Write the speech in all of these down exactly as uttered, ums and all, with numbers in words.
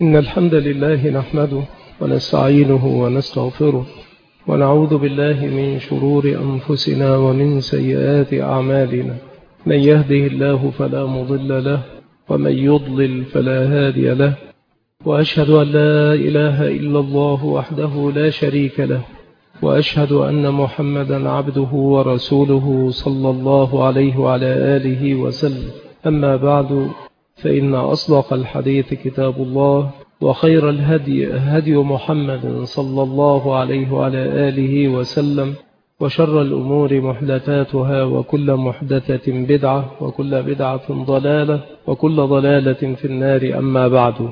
إن الحمد لله نحمده ونستعينه ونستغفره ونعوذ بالله من شرور أنفسنا ومن سيئات أعمالنا. من يهده الله فلا مضل له ومن يضلل فلا هادي له، وأشهد أن لا إله إلا الله وحده لا شريك له، وأشهد أن محمدا عبده ورسوله صلى الله عليه وعلى آله وسلم. أما بعد، فإن أصدق الحديث كتاب الله، وخير الهدي هدي محمد صلى الله عليه وعلى آله وسلم، وشر الأمور محدثاتها، وكل محدثة بدعة، وكل بدعة ضلالة، وكل ضلالة في النار. أما بعد،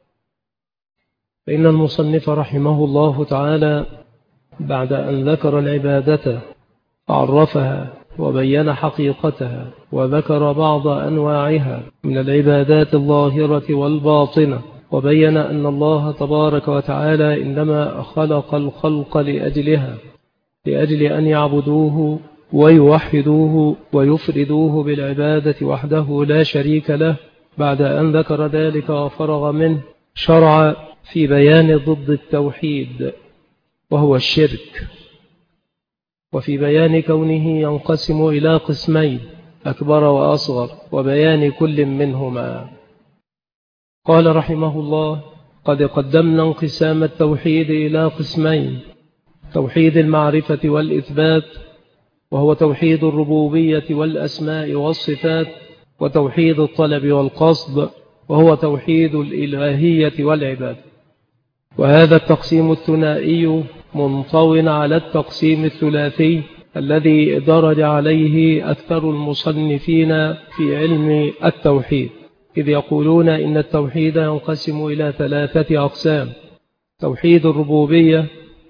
فإن المصنف رحمه الله تعالى بعد أن ذكر العبادة عرفها وبين حقيقتها، وذكر بعض أنواعها من العبادات الظاهرة والباطنة، وبين أن الله تبارك وتعالى إنما خلق الخلق لأجلها، لأجل أن يعبدوه ويوحدوه ويفردوه بالعبادة وحده لا شريك له. بعد أن ذكر ذلك وفرغ منه، شرع في بيان ضد التوحيد وهو الشرك، وفي بيان كونه ينقسم إلى قسمين أكبر وأصغر، وبيان كل منهما. قال رحمه الله: قد قدمنا انقسام التوحيد إلى قسمين: توحيد المعرفة والإثبات، وهو توحيد الربوبية والأسماء والصفات، وتوحيد الطلب والقصد، وهو توحيد الإلهية والعبادة. وهذا التقسيم الثنائي منطوٍ على التقسيم الثلاثي الذي درج عليه أكثر المصنفين في علم التوحيد، إذ يقولون إن التوحيد ينقسم إلى ثلاثة أقسام: توحيد الربوبية،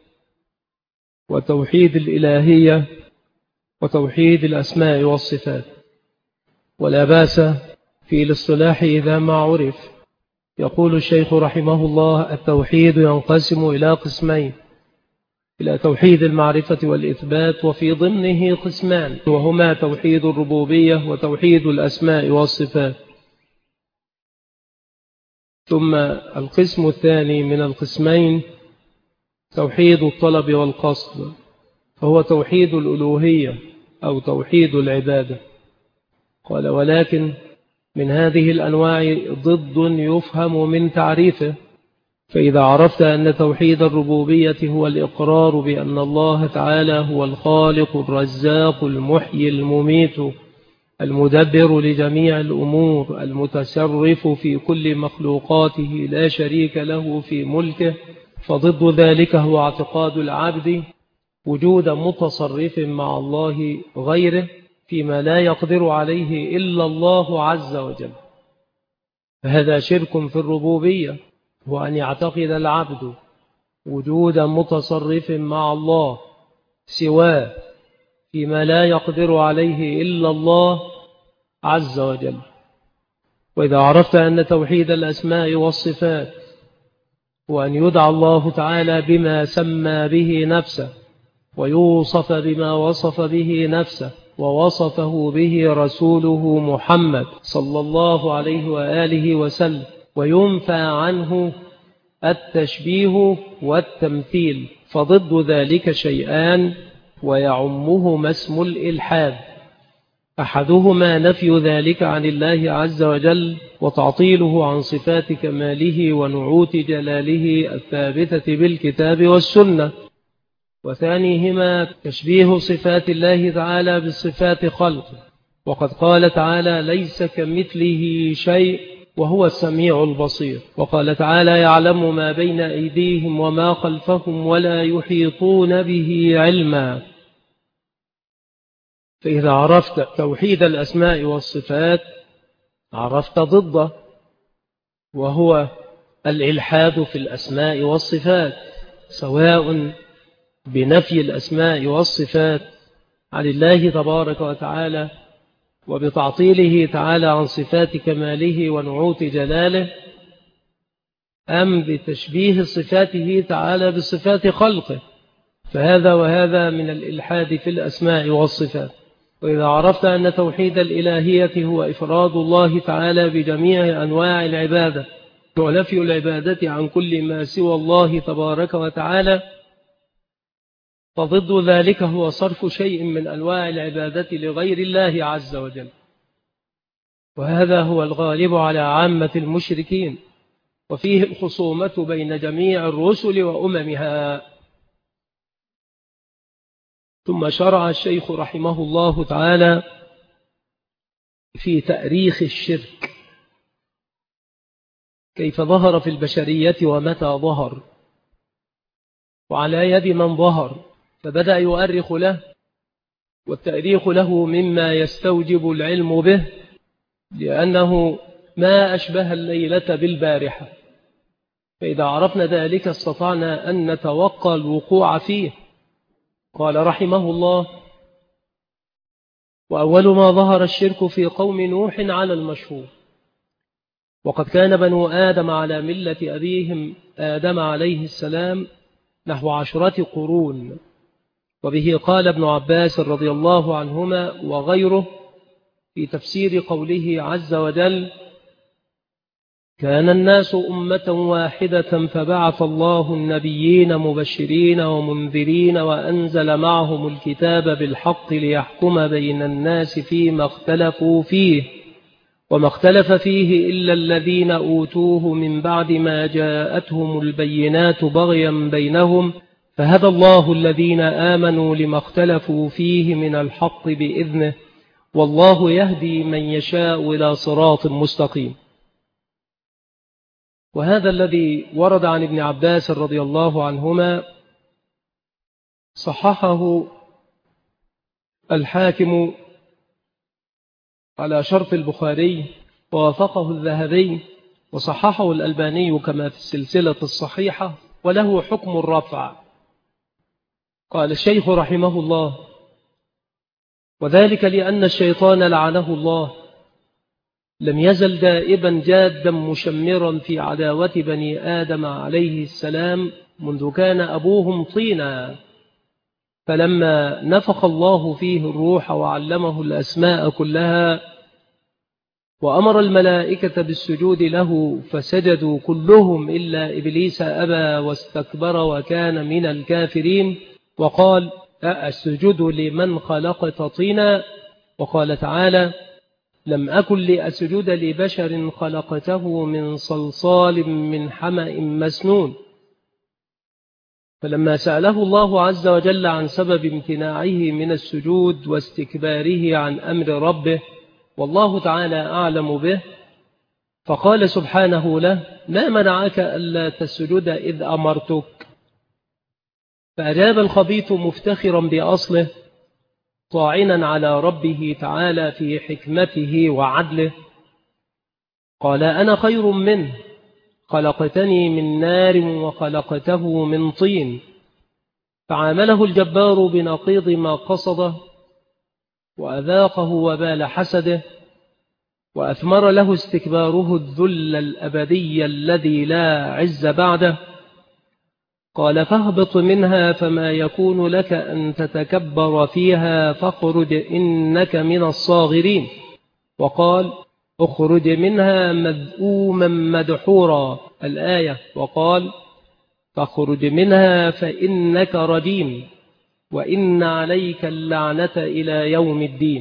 وتوحيد الإلهية، وتوحيد الأسماء والصفات. ولا بأس في الاصطلاح إذا ما عرف. يقول الشيخ رحمه الله: التوحيد ينقسم إلى قسمين: إلى توحيد المعرفة والإثبات، وفي ضمنه قسمان، وهما توحيد الربوبية وتوحيد الأسماء والصفات. ثم القسم الثاني من القسمين توحيد الطلب والقصد، فهو توحيد الألوهية أو توحيد العبادة. قال: ولكن من هذه الأنواع ضد يفهم من تعريفه. فإذا عرفت أن توحيد الربوبية هو الإقرار بأن الله تعالى هو الخالق الرزاق المحيي المميت المدبر لجميع الأمور المتصرف في كل مخلوقاته لا شريك له في ملكه، فضد ذلك هو اعتقاد العبد وجود متصرف مع الله غيره فيما لا يقدر عليه إلا الله عز وجل. فهذا شرك في الربوبية، هو أن يعتقد العبد وجود متصرف مع الله سواه فيما لا يقدر عليه إلا الله عز وجل. وإذا عرفت أن توحيد الأسماء والصفات هو أن يدعى الله تعالى بما سمى به نفسه، ويوصف بما وصف به نفسه ووصفه به رسوله محمد صلى الله عليه وآله وسلم، وينفى عنه التشبيه والتمثيل، فضد ذلك شيئان ويعمهما اسم الإلحاد: أحدهما نفي ذلك عن الله عز وجل وتعطيله عن صفات كماله ونعوت جلاله الثابتة بالكتاب والسنة، وثانيهما تشبيه صفات الله تعالى بالصفات خلقه. وقد قال تعالى: ليس كمثله شيء وهو السميع البصير. وقال تعالى: يعلم ما بين أيديهم وما خلفهم ولا يحيطون به علما. فإذا عرفت توحيد الأسماء والصفات عرفت ضده، وهو الإلحاد في الأسماء والصفات، سواء بنفي الأسماء والصفات عن الله تبارك وتعالى، وبتعطيله تعالى عن صفات كماله ونعوت جلاله، أم بتشبيه صفاته تعالى بصفات خلقه، فهذا وهذا من الإلحاد في الأسماء والصفات. وإذا عرفت أن توحيد الإلهية هو إفراد الله تعالى بجميع أنواع العبادة ونفي العبادة عن كل ما سوى الله تبارك وتعالى، فضد ذلك هو صرف شيء من أنواع العبادة لغير الله عز وجل، وهذا هو الغالب على عامة المشركين، وفيه الخصومة بين جميع الرسل وأممها. ثم شرع الشيخ رحمه الله تعالى في تأريخ الشرك، كيف ظهر في البشرية ومتى ظهر وعلى يد من ظهر، فبدأ يؤرخ له، والتأريخ له مما يستوجب العلم به، لأنه ما أشبه الليلة بالبارحة، فإذا عرفنا ذلك استطعنا أن نتوقع الوقوع فيه. قال رحمه الله: وأول ما ظهر الشرك في قوم نوح على المشهور، وقد كان بنو آدم على ملة أبيهم آدم عليه السلام نحو عشرة قرون، وبه قال ابن عباس رضي الله عنهما وغيره في تفسير قوله عز وجل: كان الناس أمة واحدة فبعث الله النبيين مبشرين ومنذرين وأنزل معهم الكتاب بالحق ليحكم بين الناس فيما اختلفوا فيه وما اختلف فيه إلا الذين أوتوه من بعد ما جاءتهم البينات بغيا بينهم فهدى الله الذين آمنوا لما اختلفوا فيه من الحق بإذنه والله يهدي من يشاء إلى صراط مستقيم. وهذا الذي ورد عن ابن عباس رضي الله عنهما صححه الحاكم على شرط البخاري ووافقه الذهبي وصححه الألباني كما في السلسلة الصحيحة، وله حكم الرفع. قال الشيخ رحمه الله: وذلك لأن الشيطان لعنه الله لم يزل دائبا جادا مشمرا في عداوة بني آدم عليه السلام منذ كان أبوهم طينا، فلما نفخ الله فيه الروح وعلمه الأسماء كلها وأمر الملائكة بالسجود له فسجدوا كلهم إلا إبليس أبى واستكبر وكان من الكافرين، وقال: أسجد لمن خلقت طينا. وقال تعالى: لم أكن لأسجد لبشر خلقته من صلصال من حمأ مسنون. فلما سأله الله عز وجل عن سبب امتناعه من السجود واستكباره عن أمر ربه والله تعالى أعلم به، فقال سبحانه له: ما منعك ألا تسجد إذ أمرتك؟ فأجاب الخبيث مفتخرا بأصله طاعنا على ربه تعالى في حكمته وعدله، قال: أنا خير منه، خلقتني من نار وخلقته من طين. فعامله الجبار بنقيض ما قصده وأذاقه وبال حسده، وأثمر له استكباره الذل الأبدي الذي لا عز بعده. قال: فاهبط منها فما يكون لك أن تتكبر فيها فاخرج إنك من الصاغرين. وقال: اخرج منها مذءوما مدحورا الآية. وقال: فاخرج منها فإنك رجيم وإن عليك اللعنة إلى يوم الدين.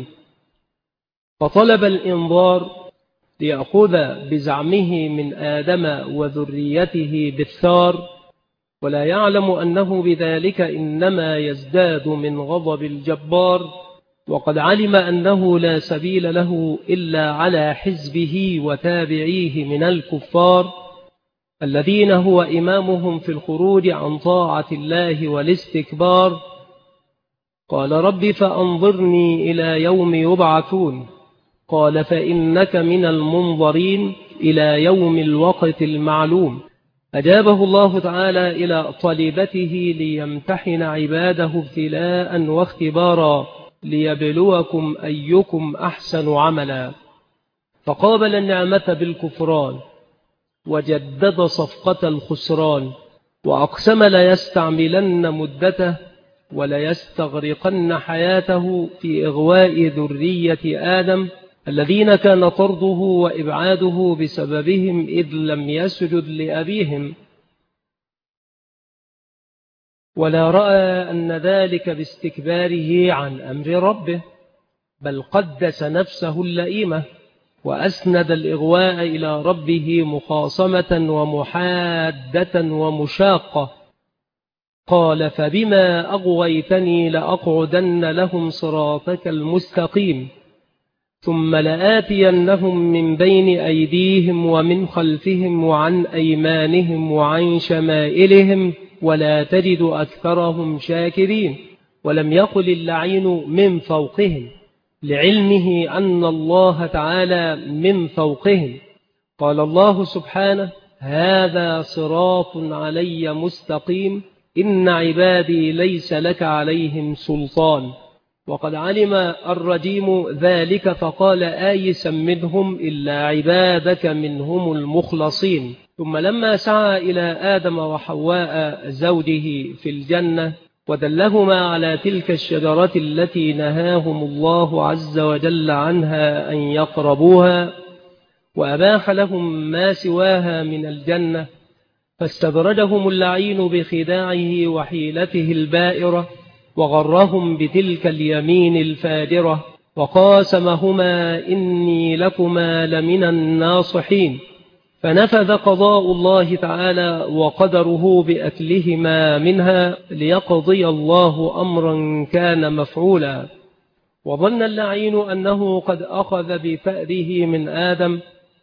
فطلب الإنظار ليأخذ بزعمه من آدم وذريته بالثار، ولا يعلم أنه بذلك إنما يزداد من غضب الجبار، وقد علم أنه لا سبيل له إلا على حزبه وتابعيه من الكفار الذين هو إمامهم في الخروج عن طاعة الله والاستكبار. قال: رب فأنظرني إلى يوم يبعثون. قال: فإنك من المنظرين إلى يوم الوقت المعلوم. أجابه الله تعالى إلى طلبته ليمتحن عباده ابتلاء واختبارا ليبلوكم أيكم أحسن عملا، فقابل النعمة بالكفران وجدد صفقة الخسران، وأقسم ليستعملن مدته وليستغرقن حياته في إغواء ذرية آدم الذين كان طرده وإبعاده بسببهم إذ لم يسجد لأبيهم، ولا رأى أن ذلك باستكباره عن أمر ربه، بل قدس نفسه اللئيمة وأسند الإغواء إلى ربه مخاصمة ومحادة ومشاقة. قال: فبما أغويتني لأقعدن لهم صراطك المستقيم ثم لآتينهم من بين أيديهم ومن خلفهم وعن أيمانهم وعن شمائلهم ولا تجد أكثرهم شاكرين. ولم يقل اللعين من فوقهم لعلمه أن الله تعالى من فوقهم. قال الله سبحانه: هذا صراط علي مستقيم إن عبادي ليس لك عليهم سلطان. وقد علم الرجيم ذلك فقال آيسا منهم إلا عبادك منهم المخلصين. ثم لما سعى إلى آدم وحواء زوجه في الجنة ودلهما على تلك الشجرة التي نهاهم الله عز وجل عنها أن يقربوها وأباح لهم ما سواها من الجنة، فاستدرجهم اللعين بخداعه وحيلته البائرة وغرهم بتلك اليمين الفاجرة وقاسمهما إني لكما لمن الناصحين، فنفذ قضاء الله تعالى وقدره بأكلهما منها ليقضي الله أمرا كان مفعولا. وظن اللعين أنه قد أخذ بفأره من آدم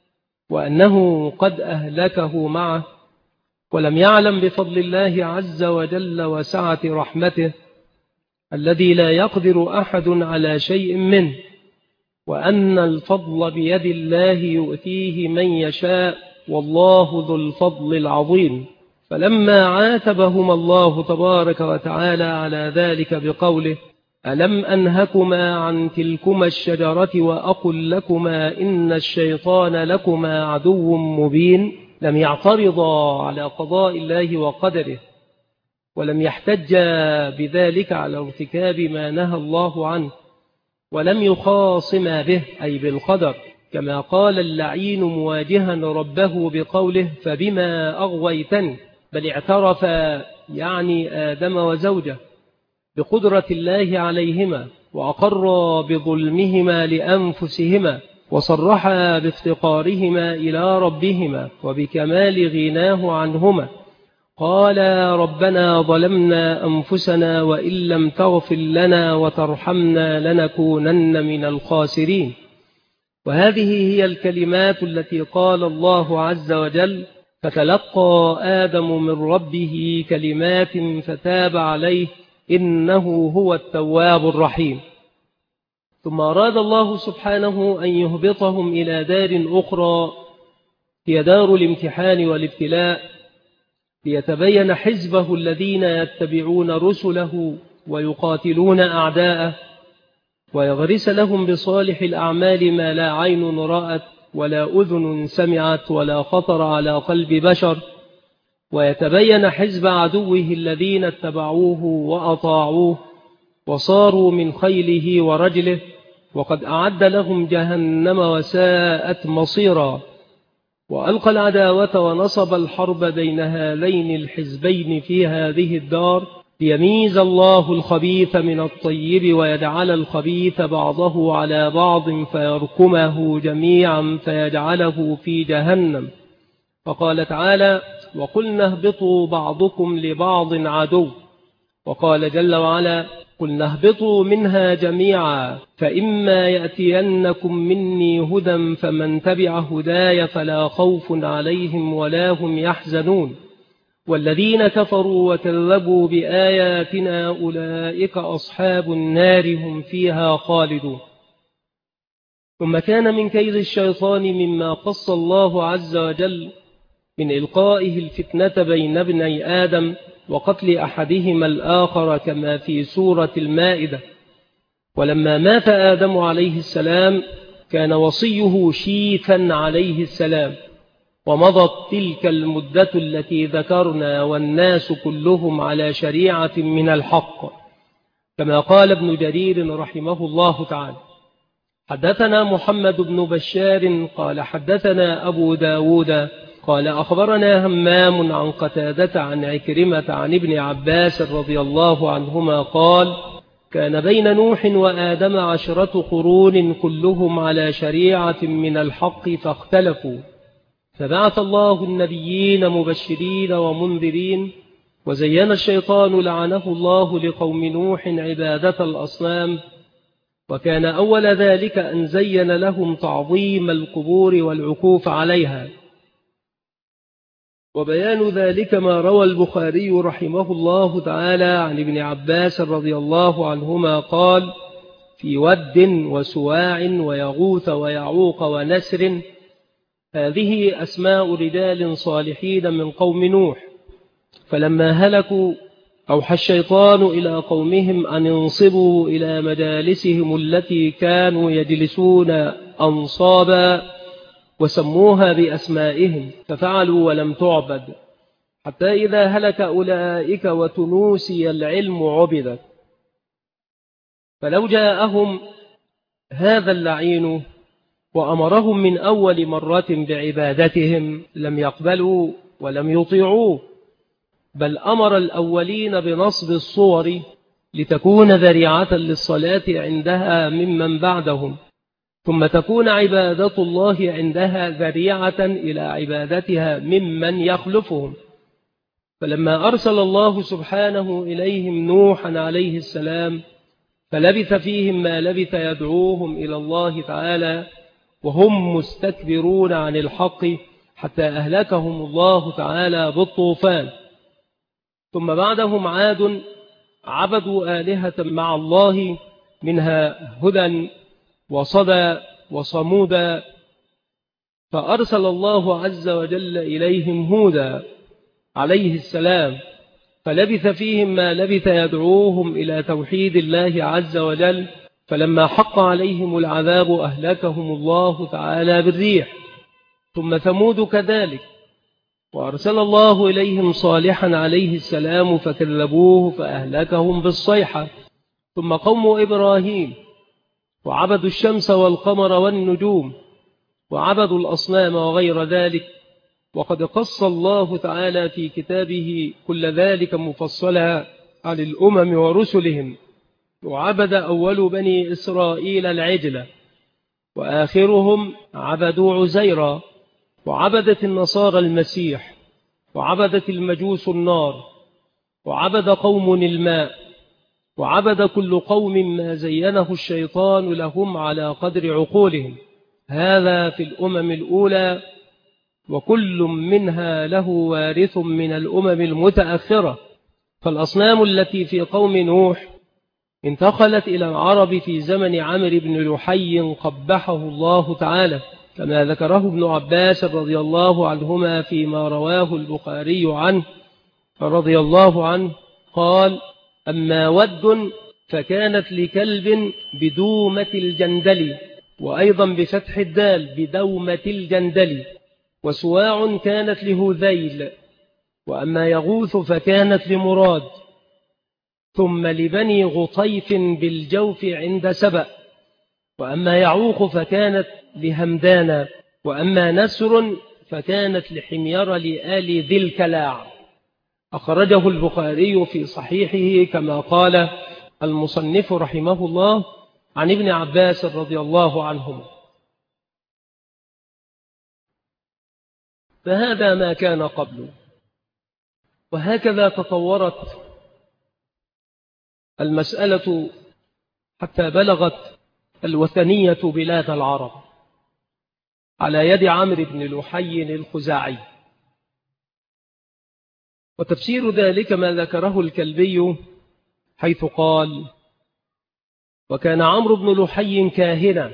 وأنه قد أهلكه معه، ولم يعلم بفضل الله عز وجل وسعة رحمته الذي لا يقدر أحد على شيء منه، وأن الفضل بيد الله يؤتيه من يشاء والله ذو الفضل العظيم. فلما عاتبهما الله تبارك وتعالى على ذلك بقوله: ألم أنهكما عن تلكما الشجرة وأقل لكما إن الشيطان لكما عدو مبين، لم يعترضا على قضاء الله وقدره، ولم يحتج بذلك على ارتكاب ما نهى الله عنه، ولم يخاصم به أي بالقدر، كما قال اللعين مواجها ربه بقوله: فبما أغويتني، بل اعترف يعني آدم وزوجه بقدرة الله عليهما وأقر بظلمهما لأنفسهما وصرح بافتقارهما إلى ربهما وبكمال غناه عنهما. قال: ربنا ظلمنا أنفسنا وإن لم تغفر لنا وترحمنا لنكونن من الخاسرين. وهذه هي الكلمات التي قال الله عز وجل: فتلقى آدم من ربه كلمات فتاب عليه إنه هو التواب الرحيم. ثم أراد الله سبحانه أن يهبطهم إلى دار أخرى هي دار الامتحان والابتلاء، ليتبين حزبه الذين يتبعون رسله ويقاتلون أعداءه، ويغرس لهم بصالح الأعمال ما لا عين رأت ولا أذن سمعت ولا خطر على قلب بشر، ويتبين حزب عدوه الذين اتبعوه وأطاعوه وصاروا من خيله ورجله، وقد أعد لهم جهنم وساءت مصيرا. وألقى العداوة ونصب الحرب بين هذين الحزبين في هذه الدار ليميز الله الخبيث من الطيب ويجعل الخبيث بعضه على بعض فيركمه جميعا فيجعله في جهنم. فقال تعالى: وقلنا اهبطوا بعضكم لبعض عدو. وقال جل وعلا: قلنا اهبطوا منها جميعا فإما يأتينكم مني هدى فمن تبع هداي فلا خوف عليهم ولا هم يحزنون والذين كفروا وكذبوا بآياتنا أولئك أصحاب النار هم فيها خالدون. ثم كان من كيد الشيطان مما قص الله عز وجل من إلقائه الفتنة بين ابني آدم وقتل أحدهما الآخر كما في سورة المائدة. ولما مات آدم عليه السلام كان وصيه شيثا عليه السلام، ومضت تلك المدة التي ذكرنا والناس كلهم على شريعة من الحق، كما قال ابن جرير رحمه الله تعالى: حدثنا محمد بن بشار قال حدثنا أبو داود قال أخبرنا همام عن قتادة عن عكرمة عن ابن عباس رضي الله عنهما قال كان بين نوح وآدم عشرة قرون كلهم على شريعة من الحق فاختلفوا، فبعث الله النبيين مبشرين ومنذرين، وزين الشيطان لعنه الله لقوم نوح عبادة الأصنام، وكان أول ذلك أن زين لهم تعظيم القبور والعكوف عليها. وبيان ذلك ما روى البخاري رحمه الله تعالى عن ابن عباس رضي الله عنهما قال في ود وسواع ويغوث ويعوق ونسر، هذه أسماء رجال صالحين من قوم نوح، فلما هلكوا أوحى الشيطان إلى قومهم أن ينصبوا إلى مجالسهم التي كانوا يجلسون أنصابا، وسموها بأسمائهم، ففعلوا ولم تعبد، حتى إذا هلك أولئك وتنوسي العلم عبدت. فلو جاءهم هذا اللعين وأمرهم من أول مرة بعبادتهم لم يقبلوا ولم يطيعوه، بل أمر الأولين بنصب الصور لتكون ذريعة للصلاة عندها ممن بعدهم، ثم تكون عبادة الله عندها ذريعة إلى عبادتها ممن يخلفهم. فلما أرسل الله سبحانه إليهم نوحا عليه السلام فلبث فيهم ما لبث يدعوهم إلى الله تعالى وهم مستكبرون عن الحق، حتى أهلكهم الله تعالى بالطوفان. ثم بعدهم عاد عبدوا آلهة مع الله، منها هدى وصدى وصمودا، فأرسل الله عز وجل إليهم هودا عليه السلام، فلبث فيهم ما لبث يدعوهم إلى توحيد الله عز وجل، فلما حق عليهم العذاب أهلكهم الله تعالى بالريح. ثم ثمود كذلك، وأرسل الله إليهم صالحا عليه السلام فكذبوه فأهلكهم بالصيحة. ثم قوم إبراهيم، وعبدوا الشمس والقمر والنجوم، وعبدوا الأصنام وغير ذلك، وقد قص الله تعالى في كتابه كل ذلك مفصلا عن الأمم ورسلهم. وعبد أول بني إسرائيل العجل، وآخرهم عبدوا عزيرا، وعبدت النصارى المسيح، وعبدت المجوس النار، وعبد قوم الماء، وعبد كل قوم ما زينه الشيطان لهم على قدر عقولهم. هذا في الأمم الأولى، وكل منها له وارث من الأمم المتأخرة. فالأصنام التي في قوم نوح انتقلت إلى العرب في زمن عمرو بن لحي قبحه الله تعالى، كما ذكره ابن عباس رضي الله عنهما فيما رواه البخاري عنه رضي الله عنه قال: أما ود فكانت لكلب بدومة الجندل، وأيضا بفتح الدال بدومة الجندل. وسواع كانت لهذيل، وأما يغوث فكانت لمراد. ثم لبني غطيف بالجوف عند سبأ، وأما يعوق فكانت لهمدانا، وأما نسر فكانت لحمير لآل ذي الكلاع. أخرجه البخاري في صحيحه كما قال المصنف رحمه الله عن ابن عباس رضي الله عنهما. فهذا ما كان قبله، وهكذا تطورت المسألة حتى بلغت الوثنية بلاد العرب على يد عمرو بن لحي الخزاعي. وتفسير ذلك ما ذكره الكلبي حيث قال: وكان عمرو بن لحي كاهنا،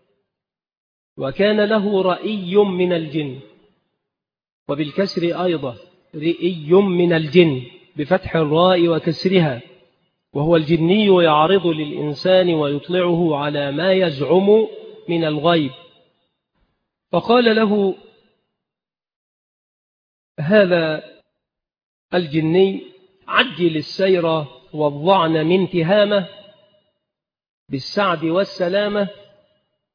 وكان له رئي من الجن، وبالكسر أيضا رئي من الجن بفتح الراء وكسرها، وهو الجني يعرض للإنسان ويطلعه على ما يزعم من الغيب. فقال له هذا الجني: عجل السير والظعن من تهامة بالسعد والسلامة،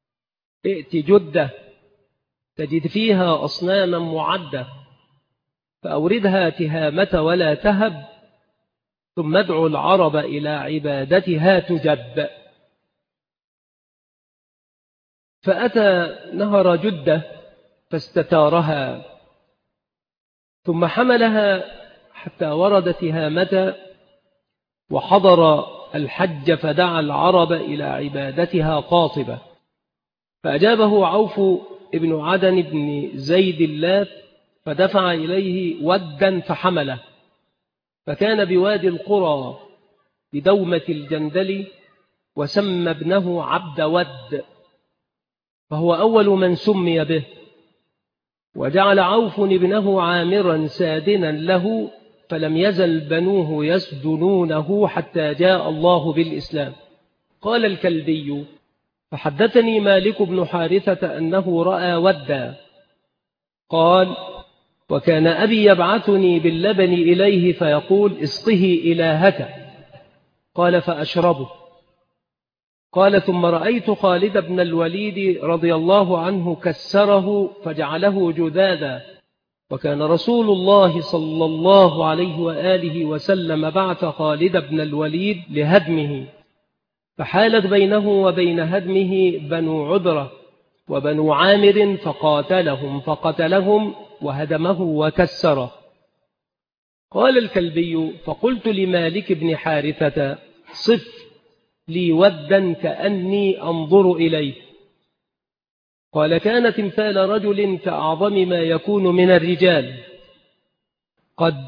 ائت جدة تجد فيها أصناما معدة فأوردها تهامة ولا تهب، ثم ادعو العرب إلى عبادتها تجب. فأتى نهر جدة فاستتارها، ثم حملها حتى ورد تهامة وحضر الحج فدعا العرب إلى عبادتها قاطبة. فأجابه عوف ابن عدن بن زيد اللات فدفع إليه ودا فحمله، فكان بوادي القرى بدومة الجندل، وسمى ابنه عبد ود، فهو أول من سمي به. وجعل عوف ابنه عامرا سادنا له، فلم يزل بنوه يسدنونه حتى جاء الله بالإسلام. قال الكلبي: فحدثني مالك بن حارثة أنه رأى ودا. قال: وكان أبي يبعثني باللبن إليه فيقول: اسقه إلهك. قال: فأشربه. قال: ثم رأيت خالد بن الوليد رضي الله عنه كسره فجعله جذاذا، وكان رسول الله صلى الله عليه وآله وسلم بعث خالد بن الوليد لهدمه، فحالت بينه وبين هدمه بنو عذرة وبنو عامر فقاتلهم فقتلهم وهدمه وكسره. قال الكلبي: فقلت لمالك بن حارثة: صف لي ودا كأني أنظر إليه. قال: كان تمثال رجل كأعظم ما يكون من الرجال، قد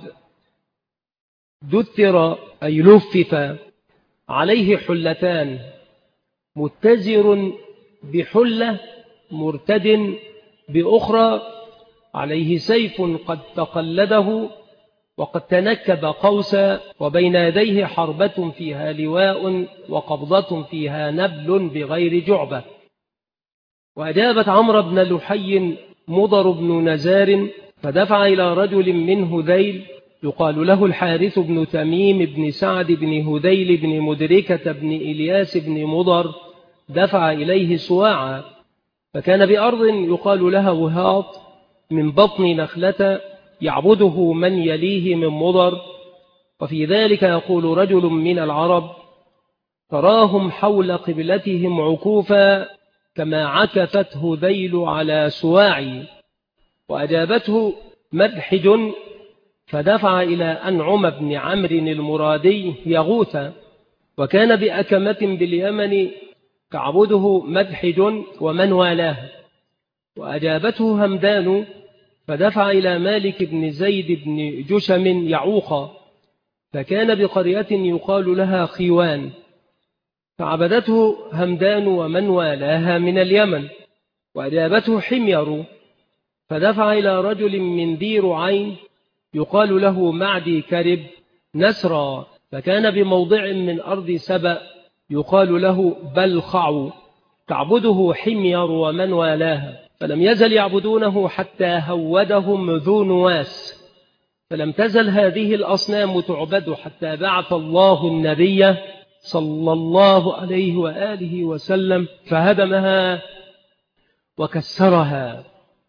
دثر أي لفف عليه حلتان، متزر بحلة مرتد بأخرى، عليه سيف قد تقلده وقد تنكب قوسا، وبين يديه حربة فيها لواء وقبضة فيها نبل بغير جعبة. وأجابت عمرو بن لحي مضر بن نزار فدفع إلى رجل من هذيل يقال له الحارث بن تميم بن سعد بن هذيل بن مدركة بن إلياس بن مضر، دفع إليه سواعا، فكان بأرض يقال لها وهاط من بطن نخلة يعبده من يليه من مضر. وفي ذلك يقول رجل من العرب: تراهم حول قبلتهم عكوفا كما عكفت هذيل على سواعي. وأجابته مدحج فدفع إلى أنعم بن عمرو المرادي يغوث، وكان بأكمة باليمن تعبده مدحج ومن والاه. وأجابته همدان فدفع إلى مالك بن زيد بن جشم يعوق، فكان بقرية يقال لها خيوان، فعبدته همدان ومن والاها من اليمن. وأجابته حمير فدفع إلى رجل من ذي رعين يقال له معدي كرب نسرا، فكان بموضع من أرض سبأ يقال له بلخع، تعبده حمير ومن والاها، فلم يزل يعبدونه حتى هودهم ذو نواس. فلم تزل هذه الأصنام تعبد حتى بعث الله النبي صلى الله عليه وآله وسلم فهدمها وكسرها.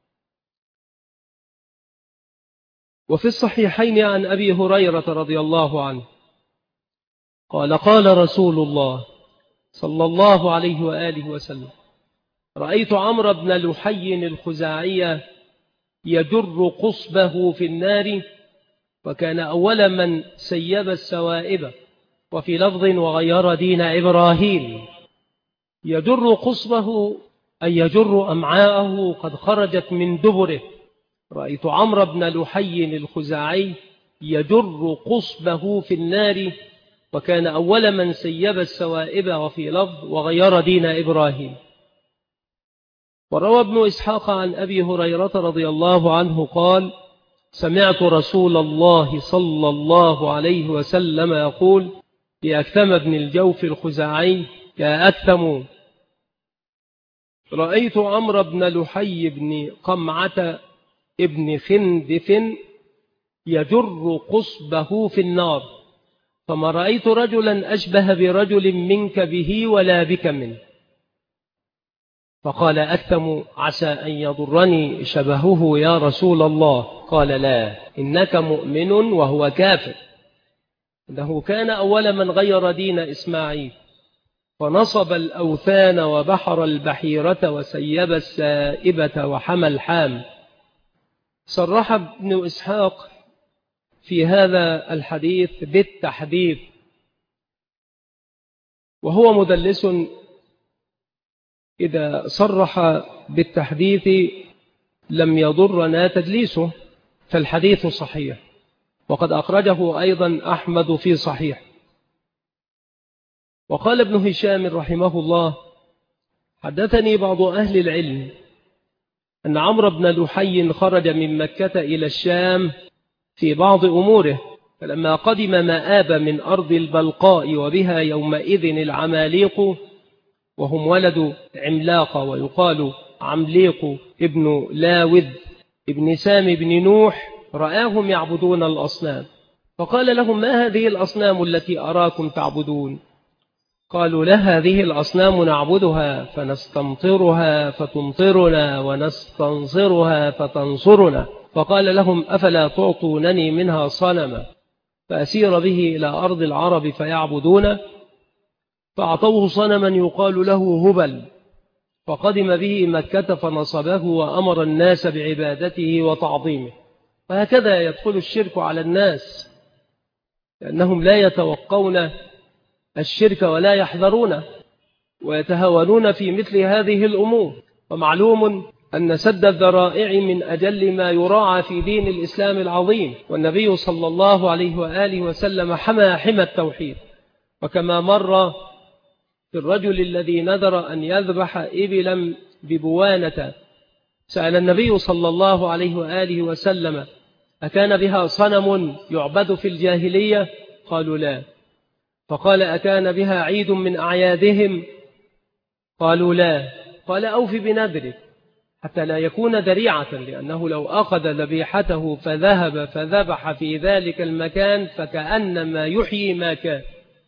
وفي الصحيحين عن أبي هريرة رضي الله عنه قال: قال رسول الله صلى الله عليه وآله وسلم: رأيت عمرو بن لحي الخزاعي يجر قصبه في النار، وكان أول من سيب السوائب، وفي لفظ وغير دين إبراهيم. يجر قصبه أي يجر أمعاءه قد خرجت من دبره. رأيت عمرو بن لحي الخزاعي يجر قصبه في النار، وكان أول من سيب السوائب، وفي لفظ وغير دين إبراهيم. وروى ابن إسحاق عن أبي هريرة رضي الله عنه قال: سمعت رسول الله صلى الله عليه وسلم يقول لأكثم بن الجوف الخزاعي: يا أكثم، رأيت عمرو بن لحي بن قمعة ابن خندف يجر قصبه في النار، فما رأيت رجلا أشبه برجل منك به ولا بك منه. فقال أكثم عسى أن يضرني شبهه يا رسول الله. قال لا، إنك مؤمن وهو كافر. إنه كان أول من غير دين إسماعيل، فنصب الأوثان وبحر البحيرة وسيب السائبة وحمى الحام. صرح ابن إسحاق في هذا الحديث بالتحديث، وهو مدلس إذا صرح بالتحديث لم يضرنا تدليسه، فالحديث صحيح، وقد أخرجه أيضا أحمد في صحيح. وقال ابن هشام رحمه الله: حدثني بعض أهل العلم أن عمرو بن لحي خرج من مكة إلى الشام في بعض أموره، فلما قدم مآب من أرض البلقاء وبها يومئذ العماليق، وهم ولد عملاق ويقال عمليق ابن لاوذ ابن سام بن نوح، رآهم يعبدون الأصنام، فقال لهم: ما هذه الأصنام التي أراكم تعبدون؟ قالوا: لا، هذه الأصنام نعبدها فنستمطرها فتمطرنا ونستنصرها فتنصرنا. فقال لهم: أفلا تعطونني منها صنما فأسير به إلى أرض العرب فيعبدون؟ فأعطوه صنما يقال له هبل، فقدم به مكة فنصبه وأمر الناس بعبادته وتعظيمه. وهكذا يدخل الشرك على الناس، لأنهم لا يتوقون الشرك ولا يحذرونه، ويتهاونون في مثل هذه الأمور. ومعلوم أن سد الذرائع من أجل ما يراعى في دين الإسلام العظيم، والنبي صلى الله عليه وآله وسلم حمى حمى التوحيد. وكما مر في الرجل الذي نذر أن يذبح إبلا ببوانة، سأل النبي صلى الله عليه وآله وسلم: أكان بها صنم يعبد في الجاهلية؟ قالوا: لا. فقال: أكان بها عيد من أعيادهم؟ قالوا: لا. قال: أوف بنذرك حتى لا يكون ذريعة، لأنه لو أخذ ذبيحته فذهب فذبح في ذلك المكان فكأنما يحيي ما كان.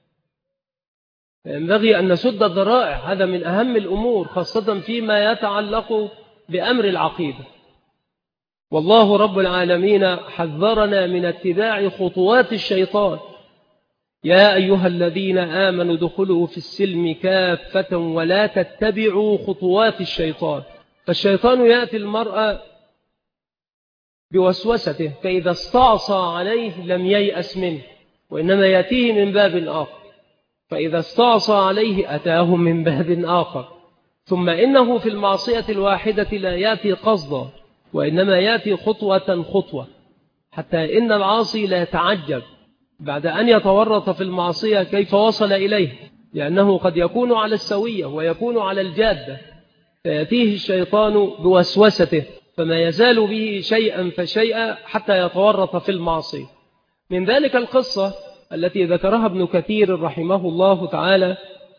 فينبغي أن نسد الذرائع، هذا من أهم الأمور، خاصة فيما يتعلق بأمر العقيدة. والله رب العالمين حذرنا من اتباع خطوات الشيطان: يا أيها الذين آمنوا ادخلوا في السلم كافة ولا تتبعوا خطوات الشيطان. فالشيطان يأتي المرأة بوسوسته، فإذا استعصى عليه لم ييأس منه، وإنما يأتيه من باب آخر، فإذا استعصى عليه أتاه من باب آخر. ثم إنه في المعصية الواحدة لا يأتي قصدا، وإنما يأتي خطوة خطوة، حتى إن العاصي لا يتعجب بعد أن يتورط في المعصية كيف وصل إليه، لأنه قد يكون على السوية ويكون على الجادة، فيأتيه الشيطان بوسوسته فما يزال به شيئا فشيئا حتى يتورط في المعصية. من ذلك القصة التي ذكرها ابن كثير رحمه الله تعالى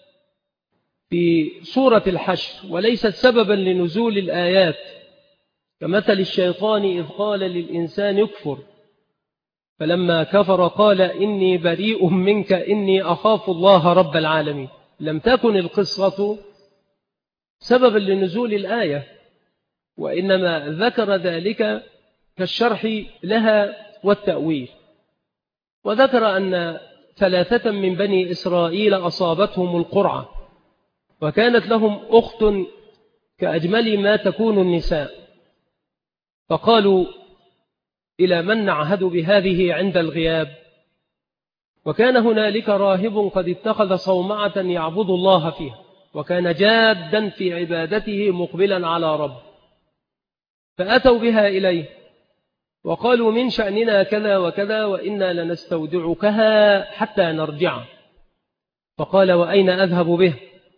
في سورة الحشر، وليست سببا لنزول الآيات، كمثل الشيطان إذ قال للإنسان يكفر فلما كفر قال إني بريء منك إني أخاف الله رب العالمين. لم تكن القصة سببا لنزول الآية، وإنما ذكر ذلك كالشرح لها والتأويل. وذكر أن ثلاثة من بني إسرائيل أصابتهم القرعة، وكانت لهم أخت كأجمل ما تكون النساء، فقالوا: إلى من نعهد بهذه عند الغياب؟ وكان هنالك راهب قد اتخذ صومعة يعبد الله فيها، وكان جادا في عبادته مقبلا على رب، فأتوا بها إليه وقالوا: من شأننا كذا وكذا، وإنا لنستودعكها حتى نرجع. فقال: وأين أذهب به؟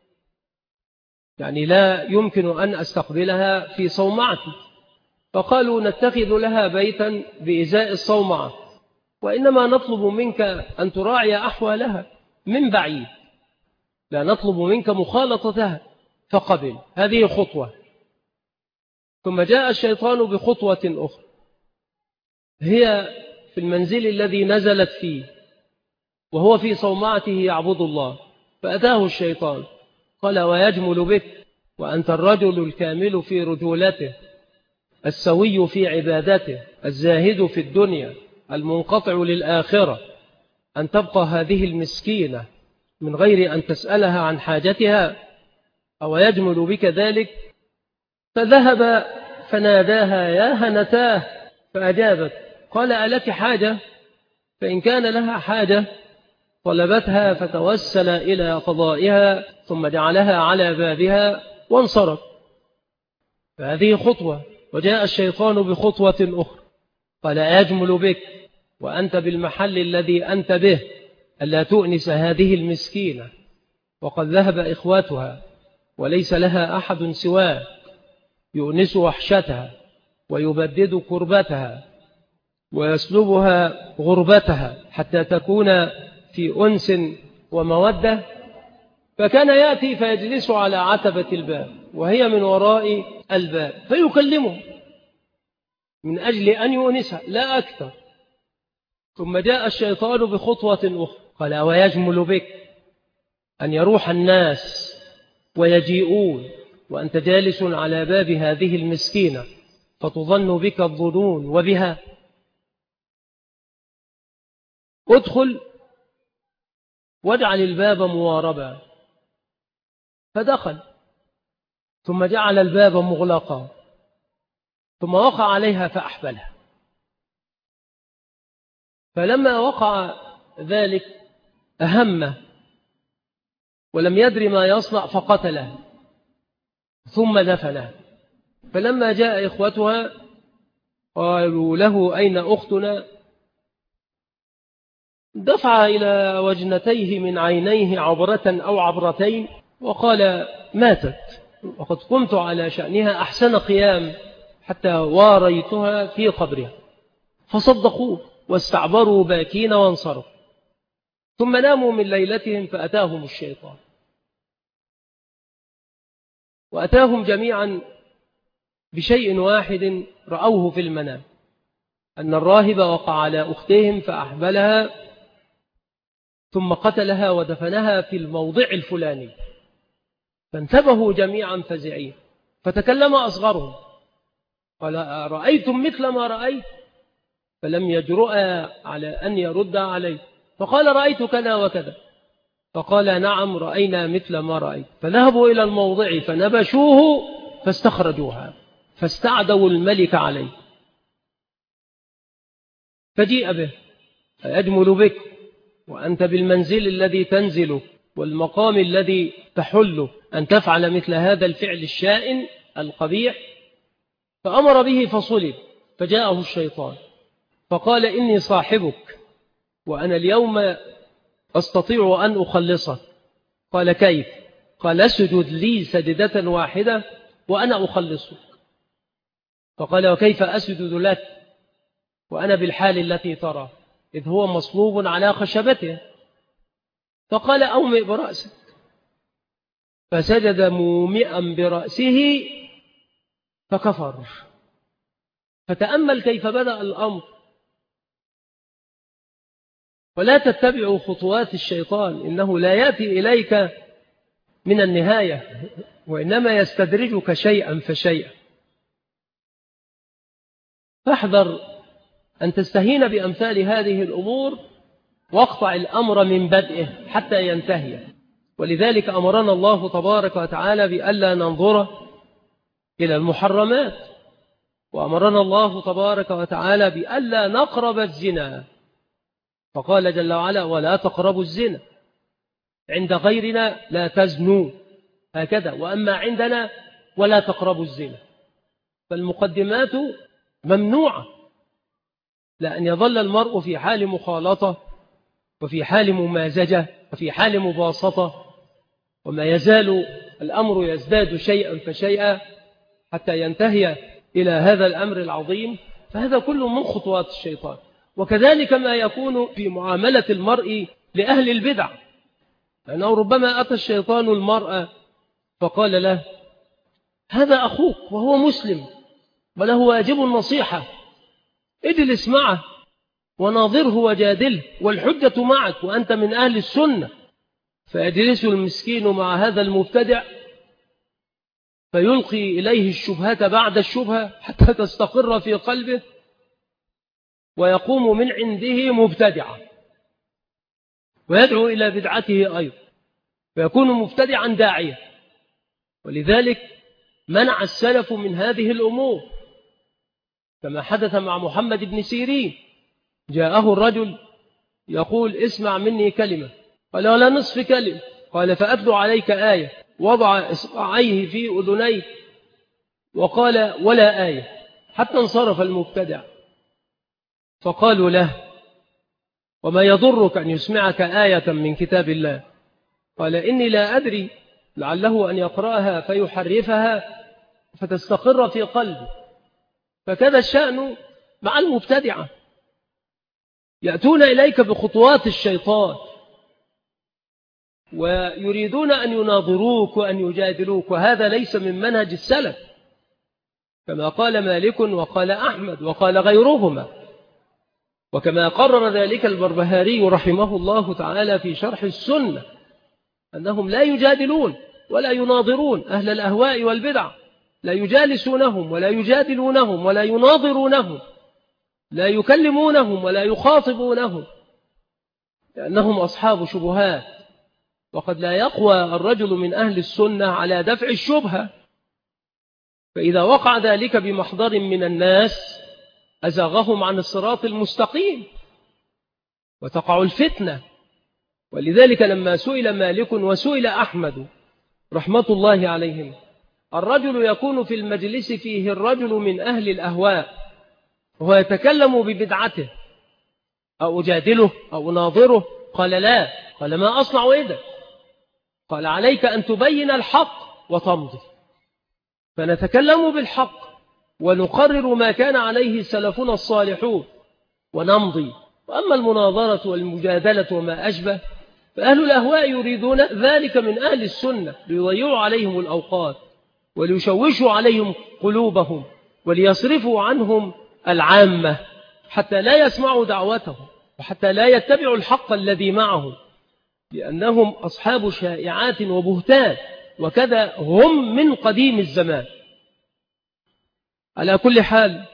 يعني لا يمكن أن أستقبلها في صومعتي. فقالوا: نتخذ لها بيتا بإزاء الصومعة، وإنما نطلب منك أن تراعي أحوالها من بعيد، لا نطلب منك مخالطتها. فقبل هذه خطوة. ثم جاء الشيطان بخطوة أخرى، هي في المنزل الذي نزلت فيه، وهو في صومعته يعبد الله، فأتاه الشيطان قال: ويجمل بك وأنت الرجل الكامل في رجولته، السوي في عبادته، الزاهد في الدنيا، المنقطع للآخرة، أن تبقى هذه المسكينة من غير أن تسألها عن حاجتها؟ أو يجمل بك ذلك؟ فذهب فناداها يا هنتاه فأجابت، قال ألك حاجة؟ فإن كان لها حاجة طلبتها فتوسل إلى قضائها ثم جعلها على بابها وانصرف. فهذه خطوة. وجاء الشيطان بخطوة أخرى، قال أجمل بك وأنت بالمحل الذي أنت به ألا تؤنس هذه المسكينة، وقد ذهب إخواتها وليس لها أحد سواه يؤنس وحشتها ويبدد كربتها ويسلبها غربتها حتى تكون في أنس ومودة. فكان يأتي فيجلس على عتبة الباب وهي من وراء الباب فيكلمه من أجل أن يؤنسها لا أكثر. ثم جاء الشيطان بخطوة أخرى، قال ويجمل بك أن يروح الناس ويجيئون وأنت جالس على باب هذه المسكينة فتظن بك الظنون وبها؟ ادخل واجعل الباب مواربا. فدخل ثم جعل الباب مغلقا ثم وقع عليها فأحبلها. فلما وقع ذلك أهمه ولم يدر ما يصنع فقتله ثم دفنه. فلما جاء إخوتها قالوا له أين أختنا؟ دفع إلى وجنتيه من عينيه عبرة أو عبرتين وقال ماتت وقد قمت على شأنها أحسن قيام حتى واريتها في قبرها. فصدقوه واستعبروا باكين وانصرفوا. ثم ناموا من ليلتهم فأتاهم الشيطان وأتاهم جميعا بشيء واحد رأوه في المنام، أن الراهب وقع على أختهم فأحبلها ثم قتلها ودفنها في الموضع الفلاني. فانتبهوا جميعا فزعين. فتكلم أصغرهم قال رأيتم مثل ما رأيت؟ فلم يجرؤا على أن يرد عليه. فقال رأيت كذا وكذا. فقال نعم رأينا مثل ما رأيت. فذهبوا إلى الموضع فنبشوه فاستخرجوها فاستعدوا الملك عليه. فجيء به فيجمل بك وأنت بالمنزل الذي تنزله والمقام الذي تحله أن تفعل مثل هذا الفعل الشائن القبيح. فأمر به فصلب. فجاءه الشيطان فقال إني صاحبك وأنا اليوم أستطيع أن أخلصك. قال كيف؟ قال اسجد لي سجدة واحدة وأنا أخلصك. فقال وكيف أسجد لك وأنا بالحال التي ترى إذ هو مصلوب على خشبته؟ فقال أومئ برأسك. فسجد مومئا برأسه فكفر. فتأمل كيف بدأ الأمر. ولا تتبعوا خطوات الشيطان إنه لا يأتي إليك من النهاية وإنما يستدرجك شيئا فشيئا. فاحذر أن تستهين بأمثال هذه الأمور واقطع الأمر من بدئه حتى ينتهي. ولذلك أمرنا الله تبارك وتعالى بألا ننظر إلى المحرمات، وأمرنا الله تبارك وتعالى بألا نقرب الزنا، فقال جل وعلا ولا تقربوا الزنا. عند غيرنا لا تزنوا هكذا، وأما عندنا ولا تقربوا الزنا. فالمقدمات ممنوعة، لأن يظل المرء في حال مخالطة وفي حال ممازجة وفي حال مباسطة، وما يزال الأمر يزداد شيئا فشيئا حتى ينتهي إلى هذا الأمر العظيم. فهذا كله من خطوات الشيطان. وكذلك ما يكون في معاملة المرء لأهل البدع، لأنه ربما أتى الشيطان المرأة فقال له هذا أخوك وهو مسلم وله واجب النصيحة، اجلس معه وناظره وجادله والحجة معك وأنت من أهل السنة. فيجلس المسكين مع هذا المبتدع فيلقي إليه الشبهة بعد الشبهة حتى تستقر في قلبه، ويقوم من عنده مبتدعا ويدعو إلى بدعته أيضا، فيكون مبتدعا داعيا. ولذلك منع السلف من هذه الأمور، كما حدث مع محمد بن سيرين. جاءه الرجل يقول اسمع مني كلمة، قال ولا نصف كلمة، قال فأتلو عليك آية، وضع إصبعيه في أذنيه وقال ولا آية، حتى انصرف المبتدع. فقالوا له وما يضرك أن يسمعك آية من كتاب الله؟ قال إني لا أدري، لعله أن يقرأها فيحرفها فتستقر في قلبي. فكذا الشأن مع المبتدعة، يأتون إليك بخطوات الشيطان ويريدون أن يناظروك وأن يجادلوك، وهذا ليس من منهج السلف، كما قال مالك وقال أحمد وقال غيرهما، وكما قرر ذلك البربهاري رحمه الله تعالى في شرح السنة، أنهم لا يجادلون ولا يناظرون أهل الأهواء والبدع، لا يجالسونهم ولا يجادلونهم ولا يناظرونهم، لا يكلمونهم ولا يخاطبونهم، لأنهم أصحاب شبهات، وقد لا يقوى الرجل من أهل السنة على دفع الشبهة. فإذا وقع ذلك بمحضر من الناس أزاغهم عن الصراط المستقيم وتقع الفتنة. ولذلك لما سئل مالك وسئل أحمد رحمة الله عليهم، الرجل يكون في المجلس فيه الرجل من أهل الأهواء وهو يتكلم ببدعته، أو أجادله أو ناظره؟ قال لا. قال ما أصنع إذا؟ قال عليك أن تبين الحق وتمضي، فنتكلم بالحق ونقرر ما كان عليه سلفنا الصالحون ونمضي. وأما المناظرة والمجادلة وما أشبه، فأهل الأهواء يريدون ذلك من أهل السنة ليضيعوا عليهم الأوقات وليشوشوا عليهم قلوبهم وليصرفوا عنهم العامة حتى لا يسمعوا دعوتهم وحتى لا يتبعوا الحق الذي معهم، لأنهم أصحاب شائعات وبهتان، وكذا هم من قديم الزمان. على كل حال،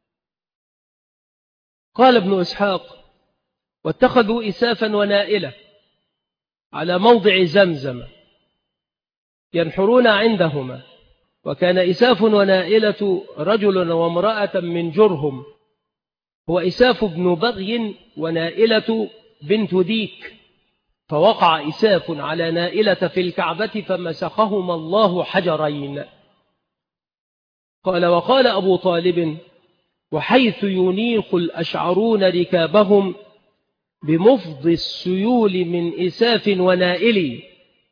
قال ابن إسحاق واتخذوا إسافا ونائلة على موضع زمزم ينحرون عندهما، وكان إساف ونائلة رجل وامرأة من جرهم، هو إساف بن بغي ونائلة بنت ديك، فوقع إساف على نائلة في الكعبة فمسخهما الله حجرين. قال وقال أبو طالب وحيث ينيخ الأشعرون ركابهم بمفض السيول من إساف ونائل.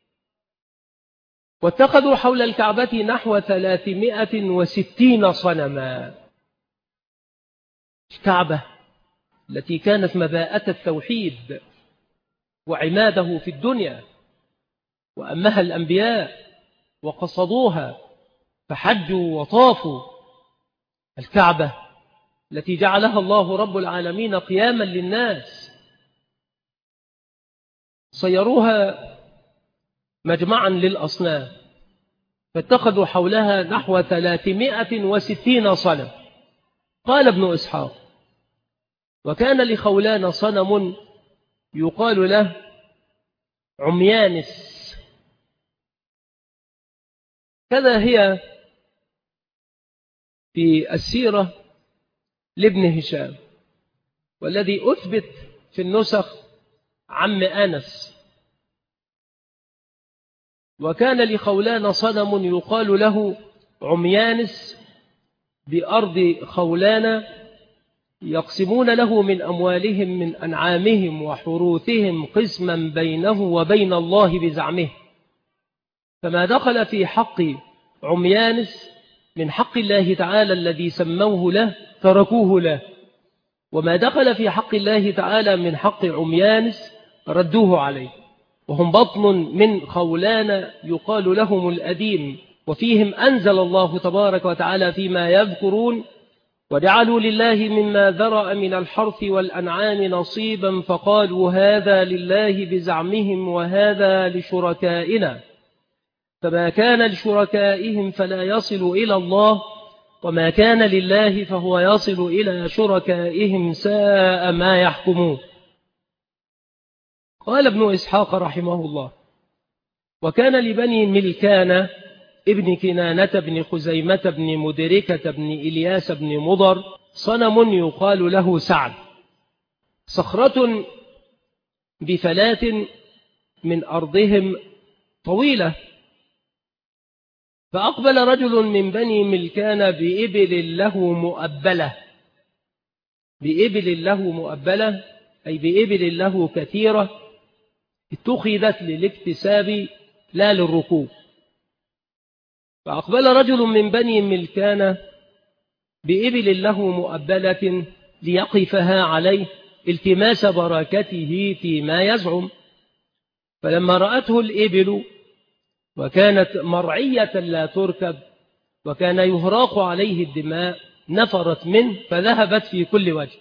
واتخذوا حول الكعبة نحو ثلاثمائة وستين صنما. الكعبة التي كانت مباءة التوحيد وعماده في الدنيا، وأمها الأنبياء وقصدوها فحجوا وطافوا، الكعبة التي جعلها الله رب العالمين قياما للناس، صيروها مجمعا للأصنام، فاتخذوا حولها نحو ثلاثمائة وستين صنم. قال ابن إسحاق وكان لخولان صنم يقال له عميانس. كذا هي في السيرة لابن هشام، والذي أثبت في النسخ عم أنس. وكان لخولان صنم يقال له عميانس بأرض خولان، يقسمون له من أموالهم من أنعامهم وحروثهم قسما بينه وبين الله بزعمه، فما دخل في حق عميانس من حق الله تعالى الذي سموه له تركوه له، وما دخل في حق الله تعالى من حق عميانس ردوه عليه. وهم بطن من خولان يقال لهم الأديم، وفيهم أنزل الله تبارك وتعالى فيما يذكرون وجعلوا لله مما ذرأ من الحرث والأنعام نصيبا فقالوا هذا لله بزعمهم وهذا لشركائنا فما كان لشركائهم فلا يصل إلى الله، وما كان لله فهو يصل إلى شركائهم، ساء ما يحكمون. قال ابن إسحاق رحمه الله: وكان لبني ملكان ابن كنانة بن خزيمة بن مدركة بن إلياس بن مضر صنم يقال له سعد، صخرة بفلاة من أرضهم طويلة. فأقبل رجل من بني ملكان بإبل له مؤبلة، بإبل له مؤبلة أي بإبل له كثيرة اتخذت للاكتساب لا للركوب. فأقبل رجل من بني ملكان بإبل له مؤبلة ليقفها عليه التماس بركته فيما يزعم. فلما رأته الإبل وكانت مرعية لا تركب وكان يهراق عليه الدماء نفرت منه فذهبت في كل وجه.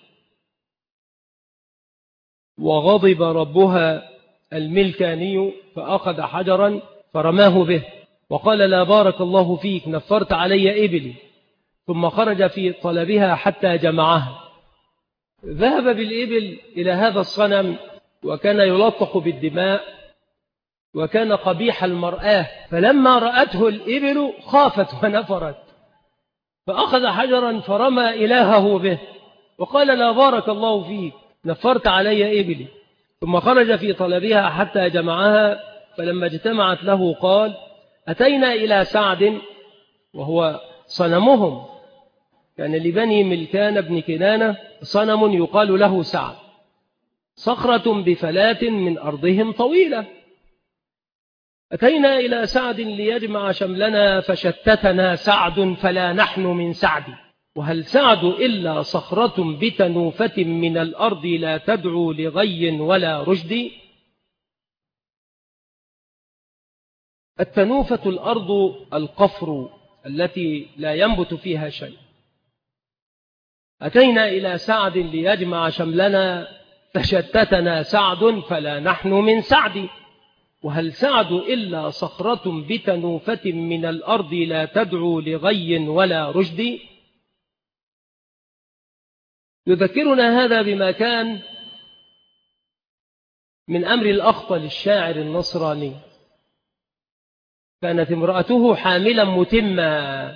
وغضب ربها الملكاني فأخذ حجرا فرماه به وقال: لا بارك الله فيك، نفرت علي إبلي. ثم خرج في طلبها حتى جمعها. ذهب بالإبل إلى هذا الصنم وكان يلطخ بالدماء وكان قبيح المرآة، فلما رأته الإبل خافت ونفرت، فأخذ حجرا فرمى إلهه به وقال: لا بارك الله فيك، نفرت علي إبلي. ثم خرج في طلبها حتى جمعها، فلما اجتمعت له قال: أتينا إلى سعد، وهو صنمهم، كان لبني ملكان بن كنانة صنم يقال له سعد، صخرة بفلاة من أرضهم طويلة. أتينا إلى سعد ليجمع شملنا فشتتنا سعد فلا نحن من سعد، وهل سعد إلا صخرة بتنوفة من الأرض لا تدعو لغي ولا رشد. التنوفة الأرض القفر التي لا ينبت فيها شيء. أتينا إلى سعد ليجمع شملنا فشتتنا سعد فلا نحن من سعد، وهل سعد إلا صخرة بتنوفة من الأرض لا تدعو لغي ولا رشد. يذكرنا هذا بما كان من أمر الأخطل الشاعر النصراني. كانت امرأته حاملا متمة،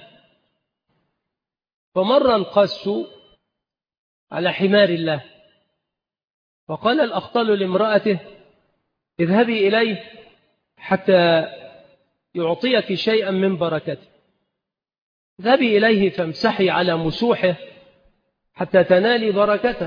فمر القس على حمار الله، فقال الأخطل لامرأته: اذهبي إليه حتى يعطيك شيئا من بركته، اذهبي إليه فامسحي على مسوحه حتى تنالي بركته،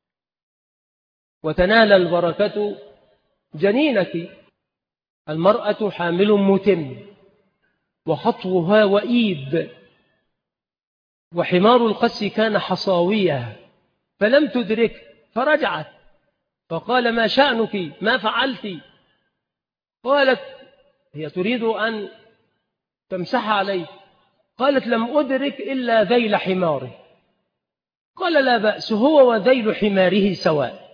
وتنال البركة جنينك. المرأة حامل متم وخطوها وإيد، وحمار القس كان حصاوية فلم تدرك فرجعت، فقال: ما شأنك؟ ما فعلت؟ قالت هي تريد أن تمسح عليه. قالت: لم أدرك إلا ذيل حماره. قال: لا بأس، هو وذيل حماره سواء.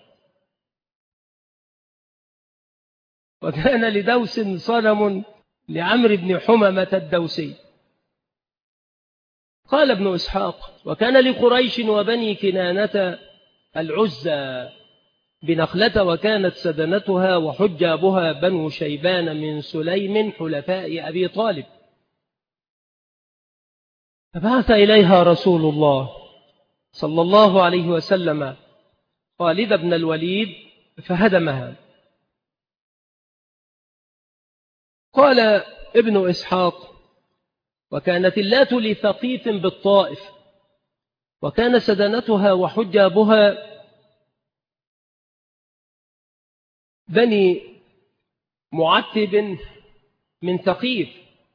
وكان لدوس صنم لعمرو بن حممة الدوسي. قال ابن إسحاق: وكان لقريش وبني كنانة العزى بنخلة، وكانت سدنتها وحجابها بنو شيبان من سليم حلفاء أبي طالب. فبعث إليها رسول الله صلى الله عليه وسلم خالد بن الوليد فهدمها. قال ابن إسحاق: وكانت اللات لثقيف بالطائف، وكان سدنتها وحجابها بني معتب من ثقيف،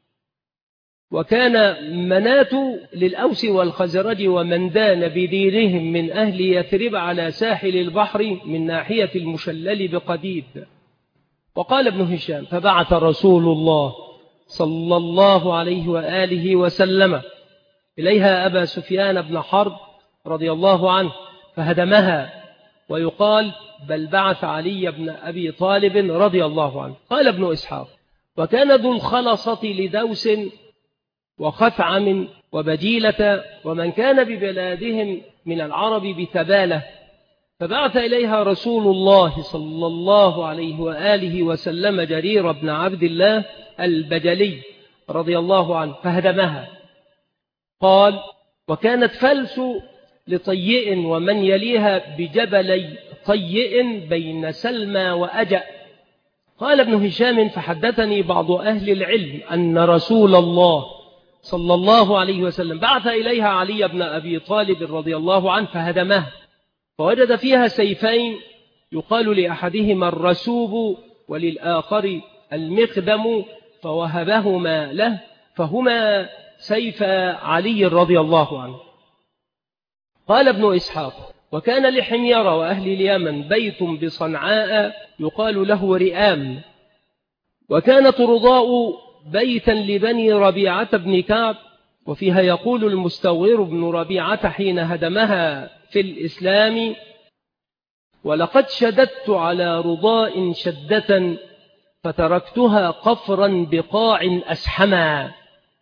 وكان مناة للأوس والخزرج ومن دان بدينهم من أهل يثرب على ساحل البحر من ناحية المشلل بقديد. وقال ابن هشام: فبعث رسول الله صلى الله عليه وآله وسلم إليها أبا سفيان بن حرب رضي الله عنه فهدمها، ويقال بل بعث علي بن أبي طالب رضي الله عنه. قال ابن إسحاق: وكان ذو الخلصة لدوس وخثعم وبجيلة ومن كان ببلادهم من العرب بتبالة، فبعث إليها رسول الله صلى الله عليه وآله وسلم جرير بن عبد الله البجلي رضي الله عنه فهدمها. قال: وكانت فلس لطيئ ومن يليها بجبلي طيئ بين سلمى وأجأ. قال ابن هشام: فحدثني بعض أهل العلم أن رسول الله صلى الله عليه وسلم بعث إليها علي بن أبي طالب رضي الله عنه فهدمها، فوجد فيها سيفين يقال لأحدهما الرسوب وللآخر المخدم، فوهبهما له، فهما سيف علي رضي الله عنه. قال ابن إسحاق: وكان لحمير وأهل اليمن بيت بصنعاء يقال له رئام، وكانت رضاء بيتا لبني ربيعة بن كعب، وفيها يقول المستوير بن ربيعة حين هدمها في الإسلام: ولقد شددت على رضاء شدة فتركتها قفرا بقاع أسحما.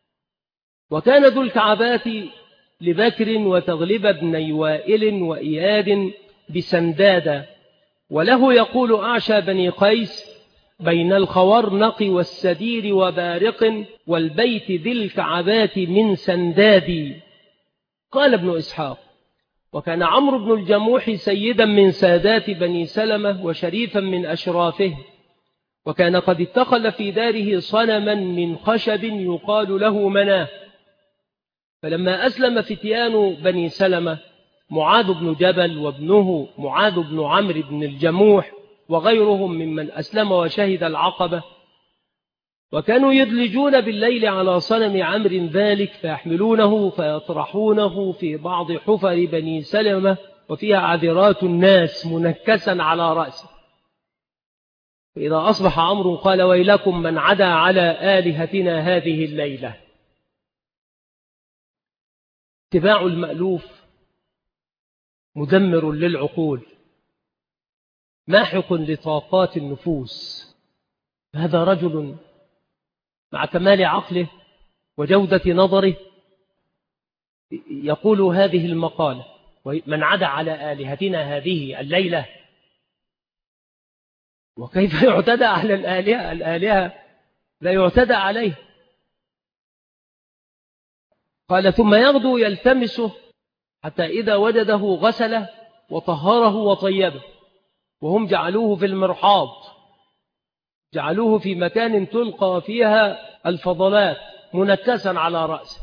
وكان ذو الكعبات لبكر وتغلب بن وائل وإياد بسنداد، وله يقول أعشى بني قيس بين الخورنق والسدير وبارق والبيت ذي الكعبات من سنداد. قال ابن إسحاق: وكان عمرو بن الجموح سيدا من سادات بني سلمة وشريفا من أشرافه، وكان قد اتخذ في داره صنما من خشب يقال له مناه. فلما أسلم فتيان بني سلمة معاذ بن جبل وابنه معاذ بن عمرو بن الجموح وغيرهم ممن أسلم وشهد العقبة، وكانوا يدلجون بالليل على صنم عمرو ذلك فيحملونه فيطرحونه في بعض حفر بني سلمة وفيها عذرات الناس منكسا على رأسه. فإذا أصبح عمرو قال: ويلكم من عدا على آلهتنا هذه الليلة. اتباع المألوف مدمر للعقول، ماحق لطاقات النفوس. هذا رجل مع كمال عقله وجودة نظره يقول هذه المقالة: من عدا على آلهتنا هذه الليلة. وكيف يعتدى على الآلهة؟ الآلهة لا يعتدى عليه. قال: ثم يغدو يلتمسه حتى إذا وجده غسله وطهره وطيبه، وهم جعلوه في المرحاض، جعلوه في مكان تلقى فيها الفضلات منكسا على رأسه،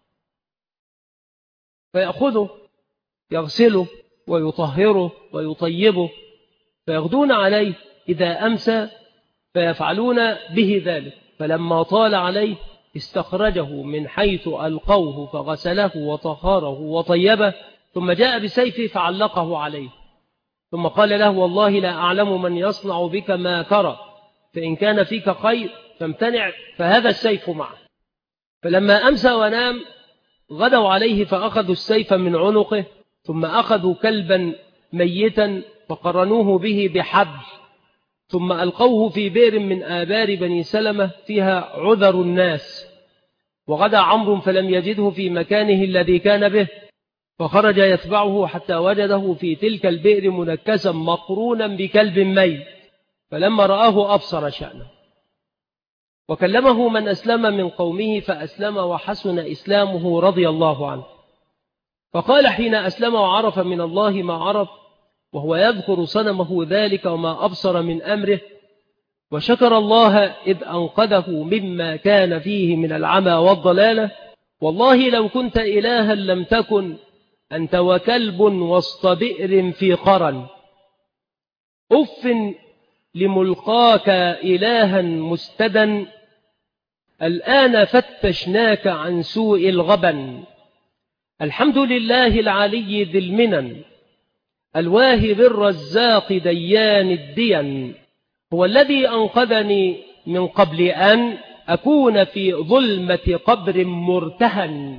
فيأخذه يغسله ويطهره ويطيبه، فيغدون عليه إذا أمسى فيفعلون به ذلك. فلما طال عليه استخرجه من حيث ألقوه فغسله وطهره وطيبه، ثم جاء بسيفه فعلقه عليه، ثم قال له: والله لا أعلم من يصنع بك ما ترى، فإن كان فيك خير فامتنع، فهذا السيف معه. فلما أمسى ونام غدوا عليه فأخذوا السيف من عنقه، ثم أخذوا كلبا ميتا فقرنوه به بحبل، ثم ألقوه في بئر من آبار بني سلمة فيها عذر الناس. وغدا عمرو فلم يجده في مكانه الذي كان به، فخرج يتبعه حتى وجده في تلك البئر منكسا مقرونا بكلب ميت، فلما رآه أبصر شأنه. وكلمه من أسلم من قومه فأسلم وحسن إسلامه رضي الله عنه. فقال حين أسلم وعرف من الله ما عرف، وهو يذكر صنمه ذلك وما أبصر من أمره، وشكر الله إذ أنقذه مما كان فيه من العمى والضلالة: والله لو كنت إلها لم تكن أنت وكلب وسط بئر في قرن. أف لملقاك إلها مستدا، الآن فتشناك عن سوء الغبن. الحمد لله العلي ذي المنن، الواهب الرزاق ديان الدين، هو الذي أنقذني من قبل أن أكون في ظلمة قبر مرتهن.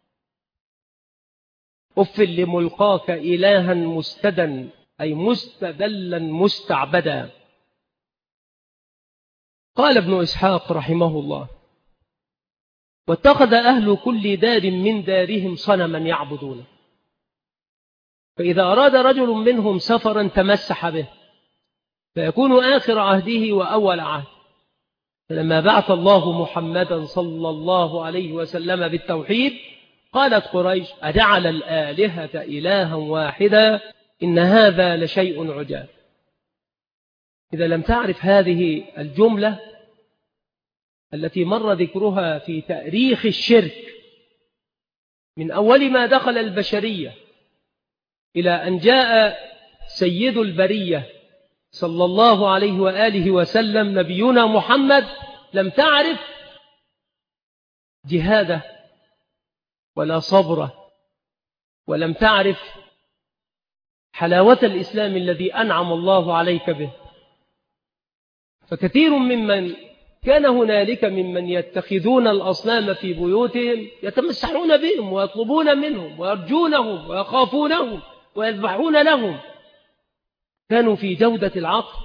أف لملقاك إلها مستدا، أي مستدلا مستعبدا. قال ابن إسحاق رحمه الله: واتخذ أهل كل دار من دارهم صنما يعبدونه، فإذا أراد رجل منهم سفرا تمسح به، فيكون آخر عهده وأول عهد. فلما بعث الله محمدا صلى الله عليه وسلم بالتوحيد قالت قريش: أجعل الآلهة إلها واحدا إن هذا لشيء عجاب. إذا لم تعرف هذه الجملة التي مر ذكرها في تاريخ الشرك من أول ما دخل البشرية إلى أن جاء سيد البرية صلى الله عليه وآله وسلم نبينا محمد، لم تعرف جهاده ولا صبره، ولم تعرف حلاوة الإسلام الذي أنعم الله عليك به. فكثير ممن كان هنالك ممن يتخذون الأصنام في بيوتهم يتمسحون بهم ويطلبون منهم ويرجونهم ويخافونهم ويذبحون لهم، كانوا في جودة العقل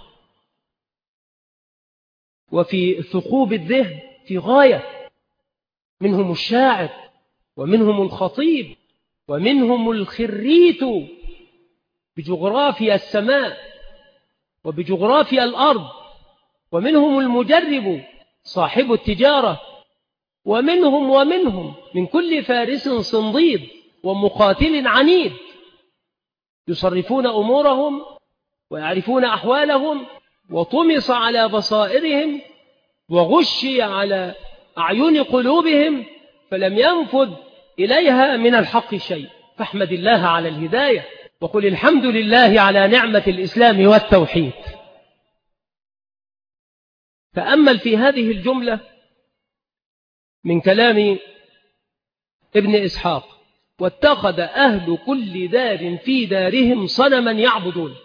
وفي ثقوب الذهن في غاية، منهم الشاعر ومنهم الخطيب ومنهم الخريت بجغرافيا السماء وبجغرافيا الأرض، ومنهم المجرب صاحب التجارة، ومنهم ومنهم من كل فارس صنديد ومقاتل عنيد، يصرفون أمورهم ويعرفون أحوالهم، وطمس على بصائرهم وغشي على أعين قلوبهم، فلم ينفذ إليها من الحق شيء. فاحمد الله على الهداية وقل الحمد لله على نعمة الإسلام والتوحيد. تأمل في هذه الجملة من كلام ابن إسحاق: واتخذ أهل كل دار في دارهم صنما يعبدون.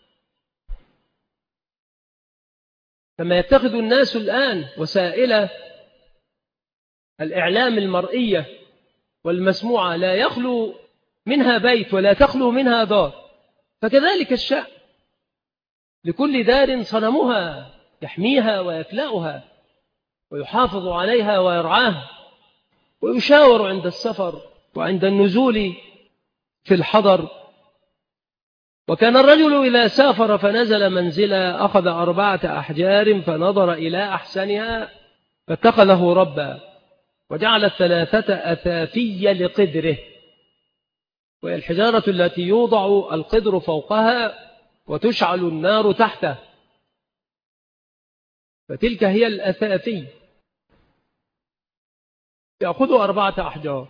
كما يتخذ الناس الآن وسائل الإعلام المرئية والمسموعة لا يخلو منها بيت ولا تخلو منها دار، فكذلك الشأن، لكل دار صنمها يحميها ويكلأها ويحافظ عليها ويرعاها ويشاور عند السفر وعند النزول في الحضر. وكان الرجل إذا سافر فنزل منزلا أخذ أربعة أحجار فنظر إلى أحسنها فاتخذه ربا، وجعل الثلاثة أثافي لقدره، وهي الحجارة التي يوضع القدر فوقها وتشعل النار تحته، فتلك هي الأثافي. يأخذ أربعة أحجار،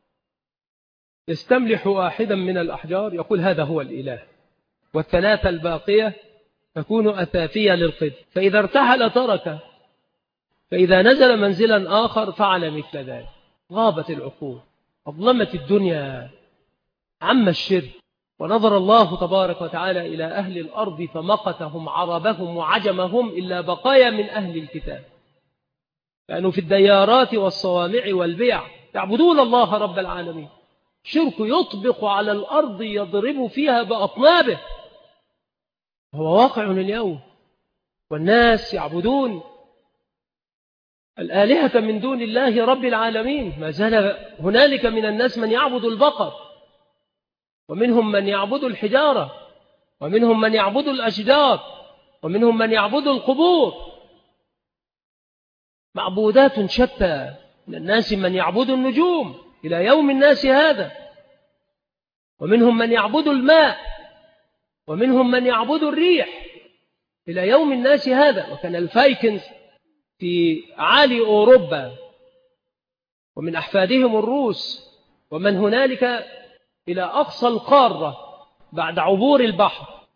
يستملح واحدا من الأحجار يقول هذا هو الإله، والثلاثة الباقية تكون أثافية للقدر، فإذا ارتحل ترك، فإذا نزل منزلا آخر فعل مثل ذلك. غابت العقول، أظلمت الدنيا، عم الشرك، ونظر الله تبارك وتعالى إلى أهل الأرض فمقتهم عربهم وعجمهم إلا بقايا من أهل الكتاب، كانوا في الديارات والصوامع والبيع يعبدون الله رب العالمين. شرك يطبق على الأرض يضرب فيها بأطنابه، هو واقع اليوم، والناس يعبدون الآلهة من دون الله رب العالمين. ما زال هنالك من الناس من يعبد البقر، ومنهم من يعبد الحجارة، ومنهم من يعبد الأشجار، ومنهم من يعبد القبور، معبودات شتى. من الناس من يعبد النجوم إلى يوم الناس هذا، ومنهم من يعبد الماء، ومنهم من يعبد الريح إلى يوم الناس هذا. وكان الفايكنز في عالي أوروبا ومن أحفادهم الروس ومن هنالك إلى أقصى القارة بعد عبور البحر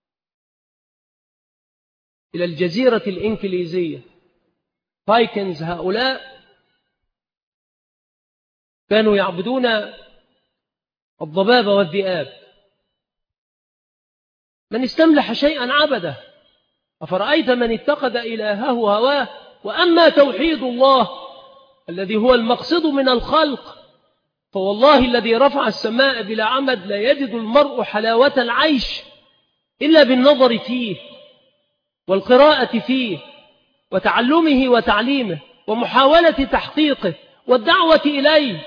إلى الجزيرة الإنكليزية. فايكنز هؤلاء كانوا يعبدون الضباب والذئاب، من استملح شيئا عبده. أفرأيت من اتخذ إلهه هواه. وأما توحيد الله الذي هو المقصد من الخلق، فوالله الذي رفع السماء بلا عمد لا يجد المرء حلاوة العيش إلا بالنظر فيه والقراءة فيه وتعلمه وتعليمه ومحاولة تحقيقه والدعوة إليه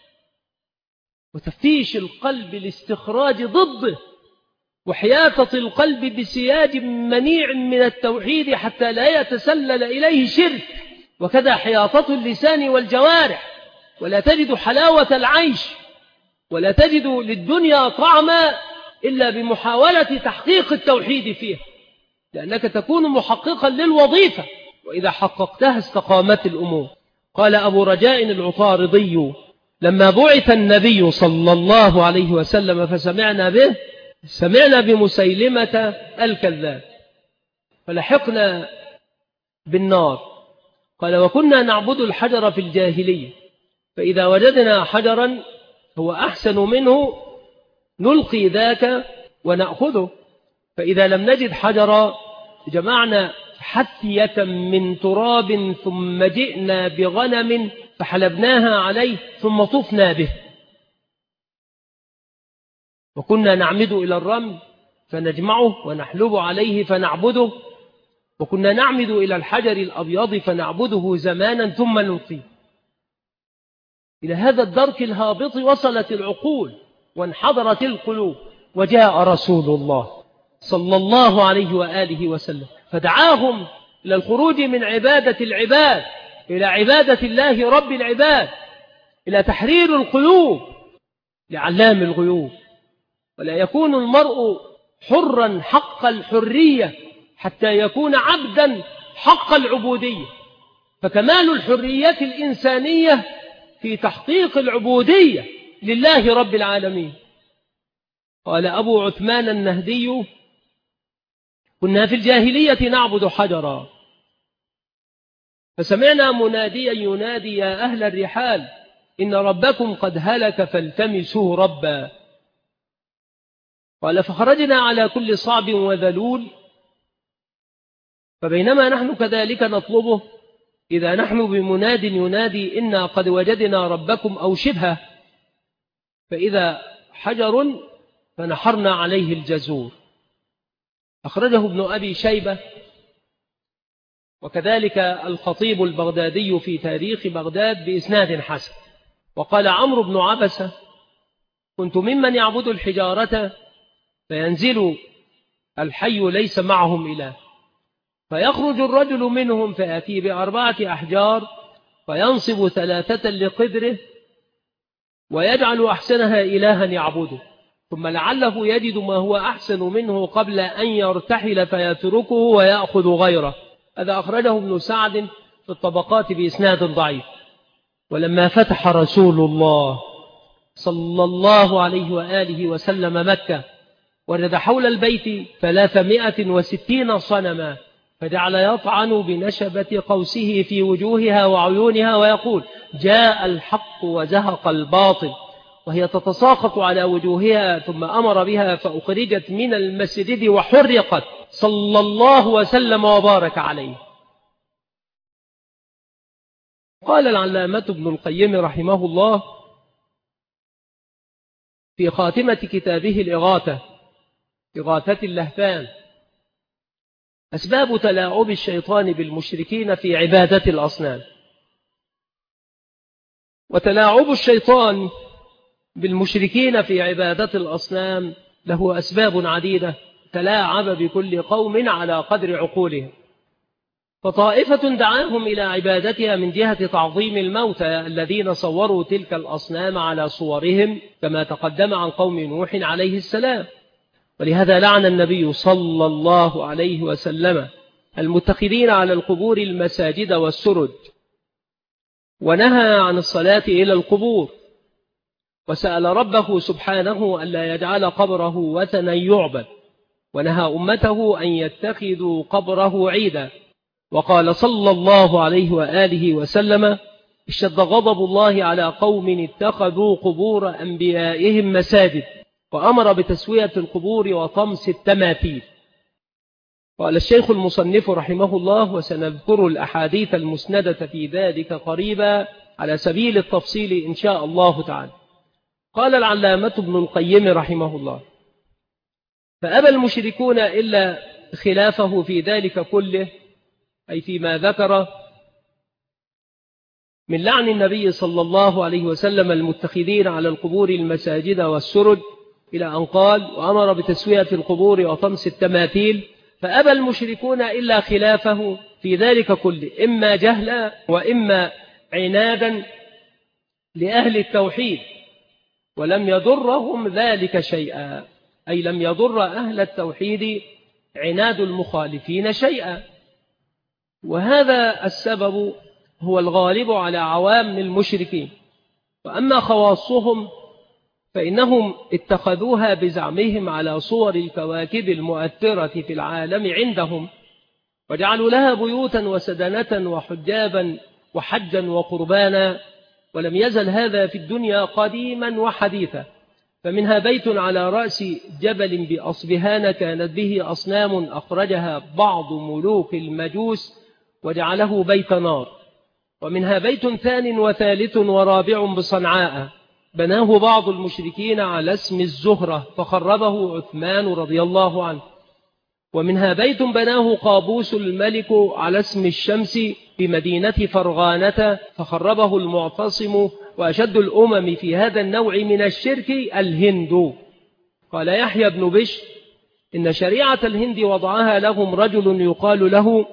وتفتيش القلب لاستخراج ضده وحياطة القلب بسياج منيع من التوحيد حتى لا يتسلل إليه شرك، وكذا حياطة اللسان والجوارح. ولا تجد حلاوة العيش ولا تجد للدنيا طعما إلا بمحاولة تحقيق التوحيد فيها، لأنك تكون محققا للوظيفة، وإذا حققتها استقامت الأمور. قال أبو رجاء العطاردي لما بعث النبي صلى الله عليه وسلم فسمعنا به، سمعنا بمسيلمة الكذاب فلحقنا بالنار. قال وكنا نعبد الحجر في الجاهلية، فإذا وجدنا حجرا هو أحسن منه نلقي ذاك ونأخذه، فإذا لم نجد حجرا جمعنا حثية من تراب ثم جئنا بغنم فحلبناها عليه ثم طفنا به. وكنا نعمد إلى الرمل فنجمعه ونحلب عليه فنعبده، وكنا نعمد إلى الحجر الأبيض فنعبده زمانا ثم نلقيه. إلى هذا الدرك الهابط وصلت العقول وانحضرت القلوب، وجاء رسول الله صلى الله عليه وآله وسلم فدعاهم إلى الخروج من عبادة العباد إلى عبادة الله رب العباد، إلى تحرير القلوب لعلام الغيوب. ولا يكون المرء حرا حق الحرية حتى يكون عبدا حق العبودية، فكمال الحرية الإنسانية في تحقيق العبودية لله رب العالمين. قال أبو عثمان النهدي كنا في الجاهلية نعبد حجرا فسمعنا مناديا ينادي يا أهل الرحال إن ربكم قد هلك فالتمسوا ربا. قال فخرجنا على كل صعب وذلول، فبينما نحن كذلك نطلبه إذا نحن بمناد ينادي إنا قد وجدنا ربكم أو شبهه، فإذا حجر فنحرنا عليه الجزور. أخرجه ابن أبي شيبة وكذلك الخطيب البغدادي في تاريخ بغداد بإسناد حسن. وقال عمرو بن عبسة كنت ممن يعبد الحجارة فينزل الحي ليس معهم إله، فيخرج الرجل منهم فيأتي بأربعة أحجار فينصب ثلاثة لقدره ويجعل أحسنها إلها يعبده، ثم لعله يجد ما هو أحسن منه قبل أن يرتحل فيتركه ويأخذ غيره. هذا أخرجه ابن سعد في الطبقات بإسناد ضعيف. ولما فتح رسول الله صلى الله عليه وآله وسلم مكة وجد حول البيت ثلاثمائة وستين صنما، فجعل يطعن بنشبة قوسه في وجوهها وعيونها ويقول جاء الحق وزهق الباطل، وهي تتساقط على وجوهها، ثم أمر بها فأخرجت من المسجد وحرقت صلى الله وسلم وبارك عليه. قال العلامة ابن القيم رحمه الله في خاتمة كتابه الإغاثة إغاثة اللهفان أسباب تلاعب الشيطان بالمشركين في عبادة الأصنام. وتلاعب الشيطان بالمشركين في عبادة الأصنام له أسباب عديدة تلاعب بكل قوم على قدر عقولهم. فطائفة دعاهم إلى عبادتها من جهة تعظيم الموتى الذين صوروا تلك الأصنام على صورهم كما تقدم عن قوم نوح عليه السلام، ولهذا لعن النبي صلى الله عليه وسلم المتخذين على القبور المساجد والسرج، ونهى عن الصلاة إلى القبور، وسأل ربه سبحانه ألا يجعل قبره وثنا يعبد، ونهى أمته أن يتخذوا قبره عيدا. وقال صلى الله عليه وآله وسلم اشتد غضب الله على قوم اتخذوا قبور أنبيائهم مساجد، وأمر بتسوية القبور وطمس التماثيل. قال الشيخ المصنف رحمه الله وسنذكر الأحاديث المسندة في ذلك قريبا على سبيل التفصيل إن شاء الله تعالى. قال العلامة ابن القيم رحمه الله فأبى المشركون إلا خلافه في ذلك كله، أي فيما ذكر من لعن النبي صلى الله عليه وسلم المتخذين على القبور المساجد والسرج، إلى أن قال: وأمر بتسوية القبور وطمس التماثيل، فأبى المشركون إلا خلافه في ذلك كله، إما جهلا وإما عنادا لأهل التوحيد، ولم يضرهم ذلك شيئا، أي لم يضر أهل التوحيد عناد المخالفين شيئا. وهذا السبب هو الغالب على عوام المشركين. وأما خواصهم فإنهم اتخذوها بزعمهم على صور الكواكب المؤثرة في العالم عندهم، وجعلوا لها بيوتا وسدنة وحجابا وحجا وقربانا، ولم يزل هذا في الدنيا قديما وحديثا. فمنها بيت على رأس جبل بأصبهان كانت به أصنام أخرجها بعض ملوك المجوس وجعله بيت نار. ومنها بيت ثان وثالث ورابع بصنعاء بناه بعض المشركين على اسم الزهرة فخربه عثمان رضي الله عنه. ومنها بيت بناه قابوس الملك على اسم الشمس بمدينة فرغانة فخربه المعتصم. وأشد الأمم في هذا النوع من الشرك الهند. قال يحيى بن بشر: إن شريعة الهند وضعها لهم رجل يقال له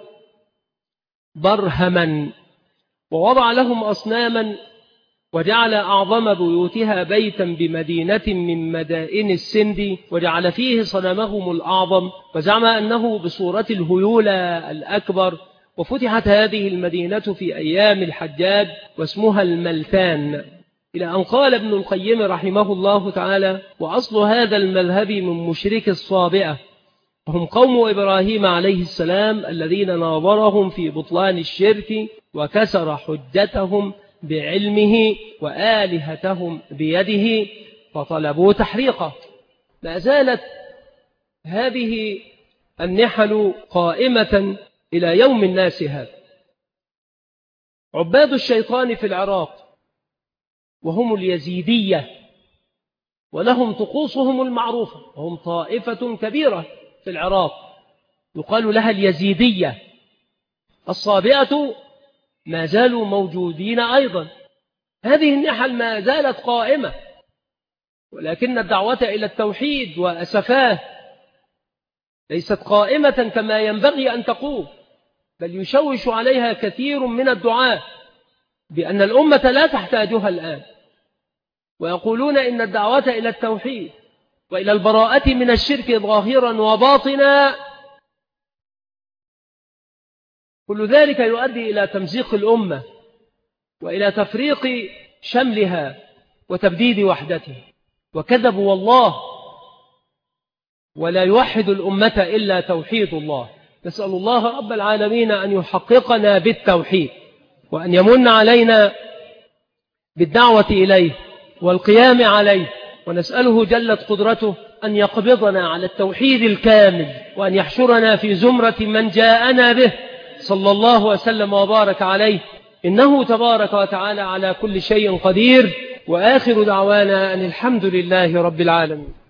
برهما، ووضع لهم أصناما، وجعل أعظم بيوتها بيتا بمدينة من مدائن السند، وجعل فيه صنمهم الأعظم، وزعم أنه بصورة الهيولى الأكبر. وفتحت هذه المدينة في أيام الحجاج واسمها الملتان، إلى أن قال ابن القيم رحمه الله تعالى: وأصل هذا المذهب من مشرك الصابئة، وهم قوم إبراهيم عليه السلام الذين ناظرهم في بطلان الشرك وكسر حجتهم بعلمه وآلهتهم بيده فطلبوا تحريقه. ما زالت هذه النحل قائمة إلى يوم الناس هذا. عباد الشيطان في العراق وهم اليزيدية، ولهم طقوسهم المعروفة، وهم طائفة كبيرة في العراق يقال لها اليزيدية. الصابئة ما زالوا موجودين أيضا. هذه النحل ما زالت قائمة، ولكن الدعوة إلى التوحيد وأسفاه ليست قائمة كما ينبغي أن تقوم، بل يشوش عليها كثير من الدعاة بأن الأمة لا تحتاجها الآن، ويقولون إن الدعوة إلى التوحيد وإلى البراءة من الشرك ظاهرا وباطنا كل ذلك يؤدي إلى تمزيق الأمة وإلى تفريق شملها وتبديد وحدتها. وكذبوا والله، ولا يوحد الأمة إلا توحيد الله. نسأل الله رب العالمين أن يحققنا بالتوحيد، وأن يمن علينا بالدعوة إليه والقيام عليه، ونسأله جلت قدرته أن يقبضنا على التوحيد الكامل، وأن يحشرنا في زمرة من جاءنا به صلى الله وسلم وبارك عليه، إنه تبارك وتعالى على كل شيء قدير. وآخر دعوانا أن الحمد لله رب العالمين.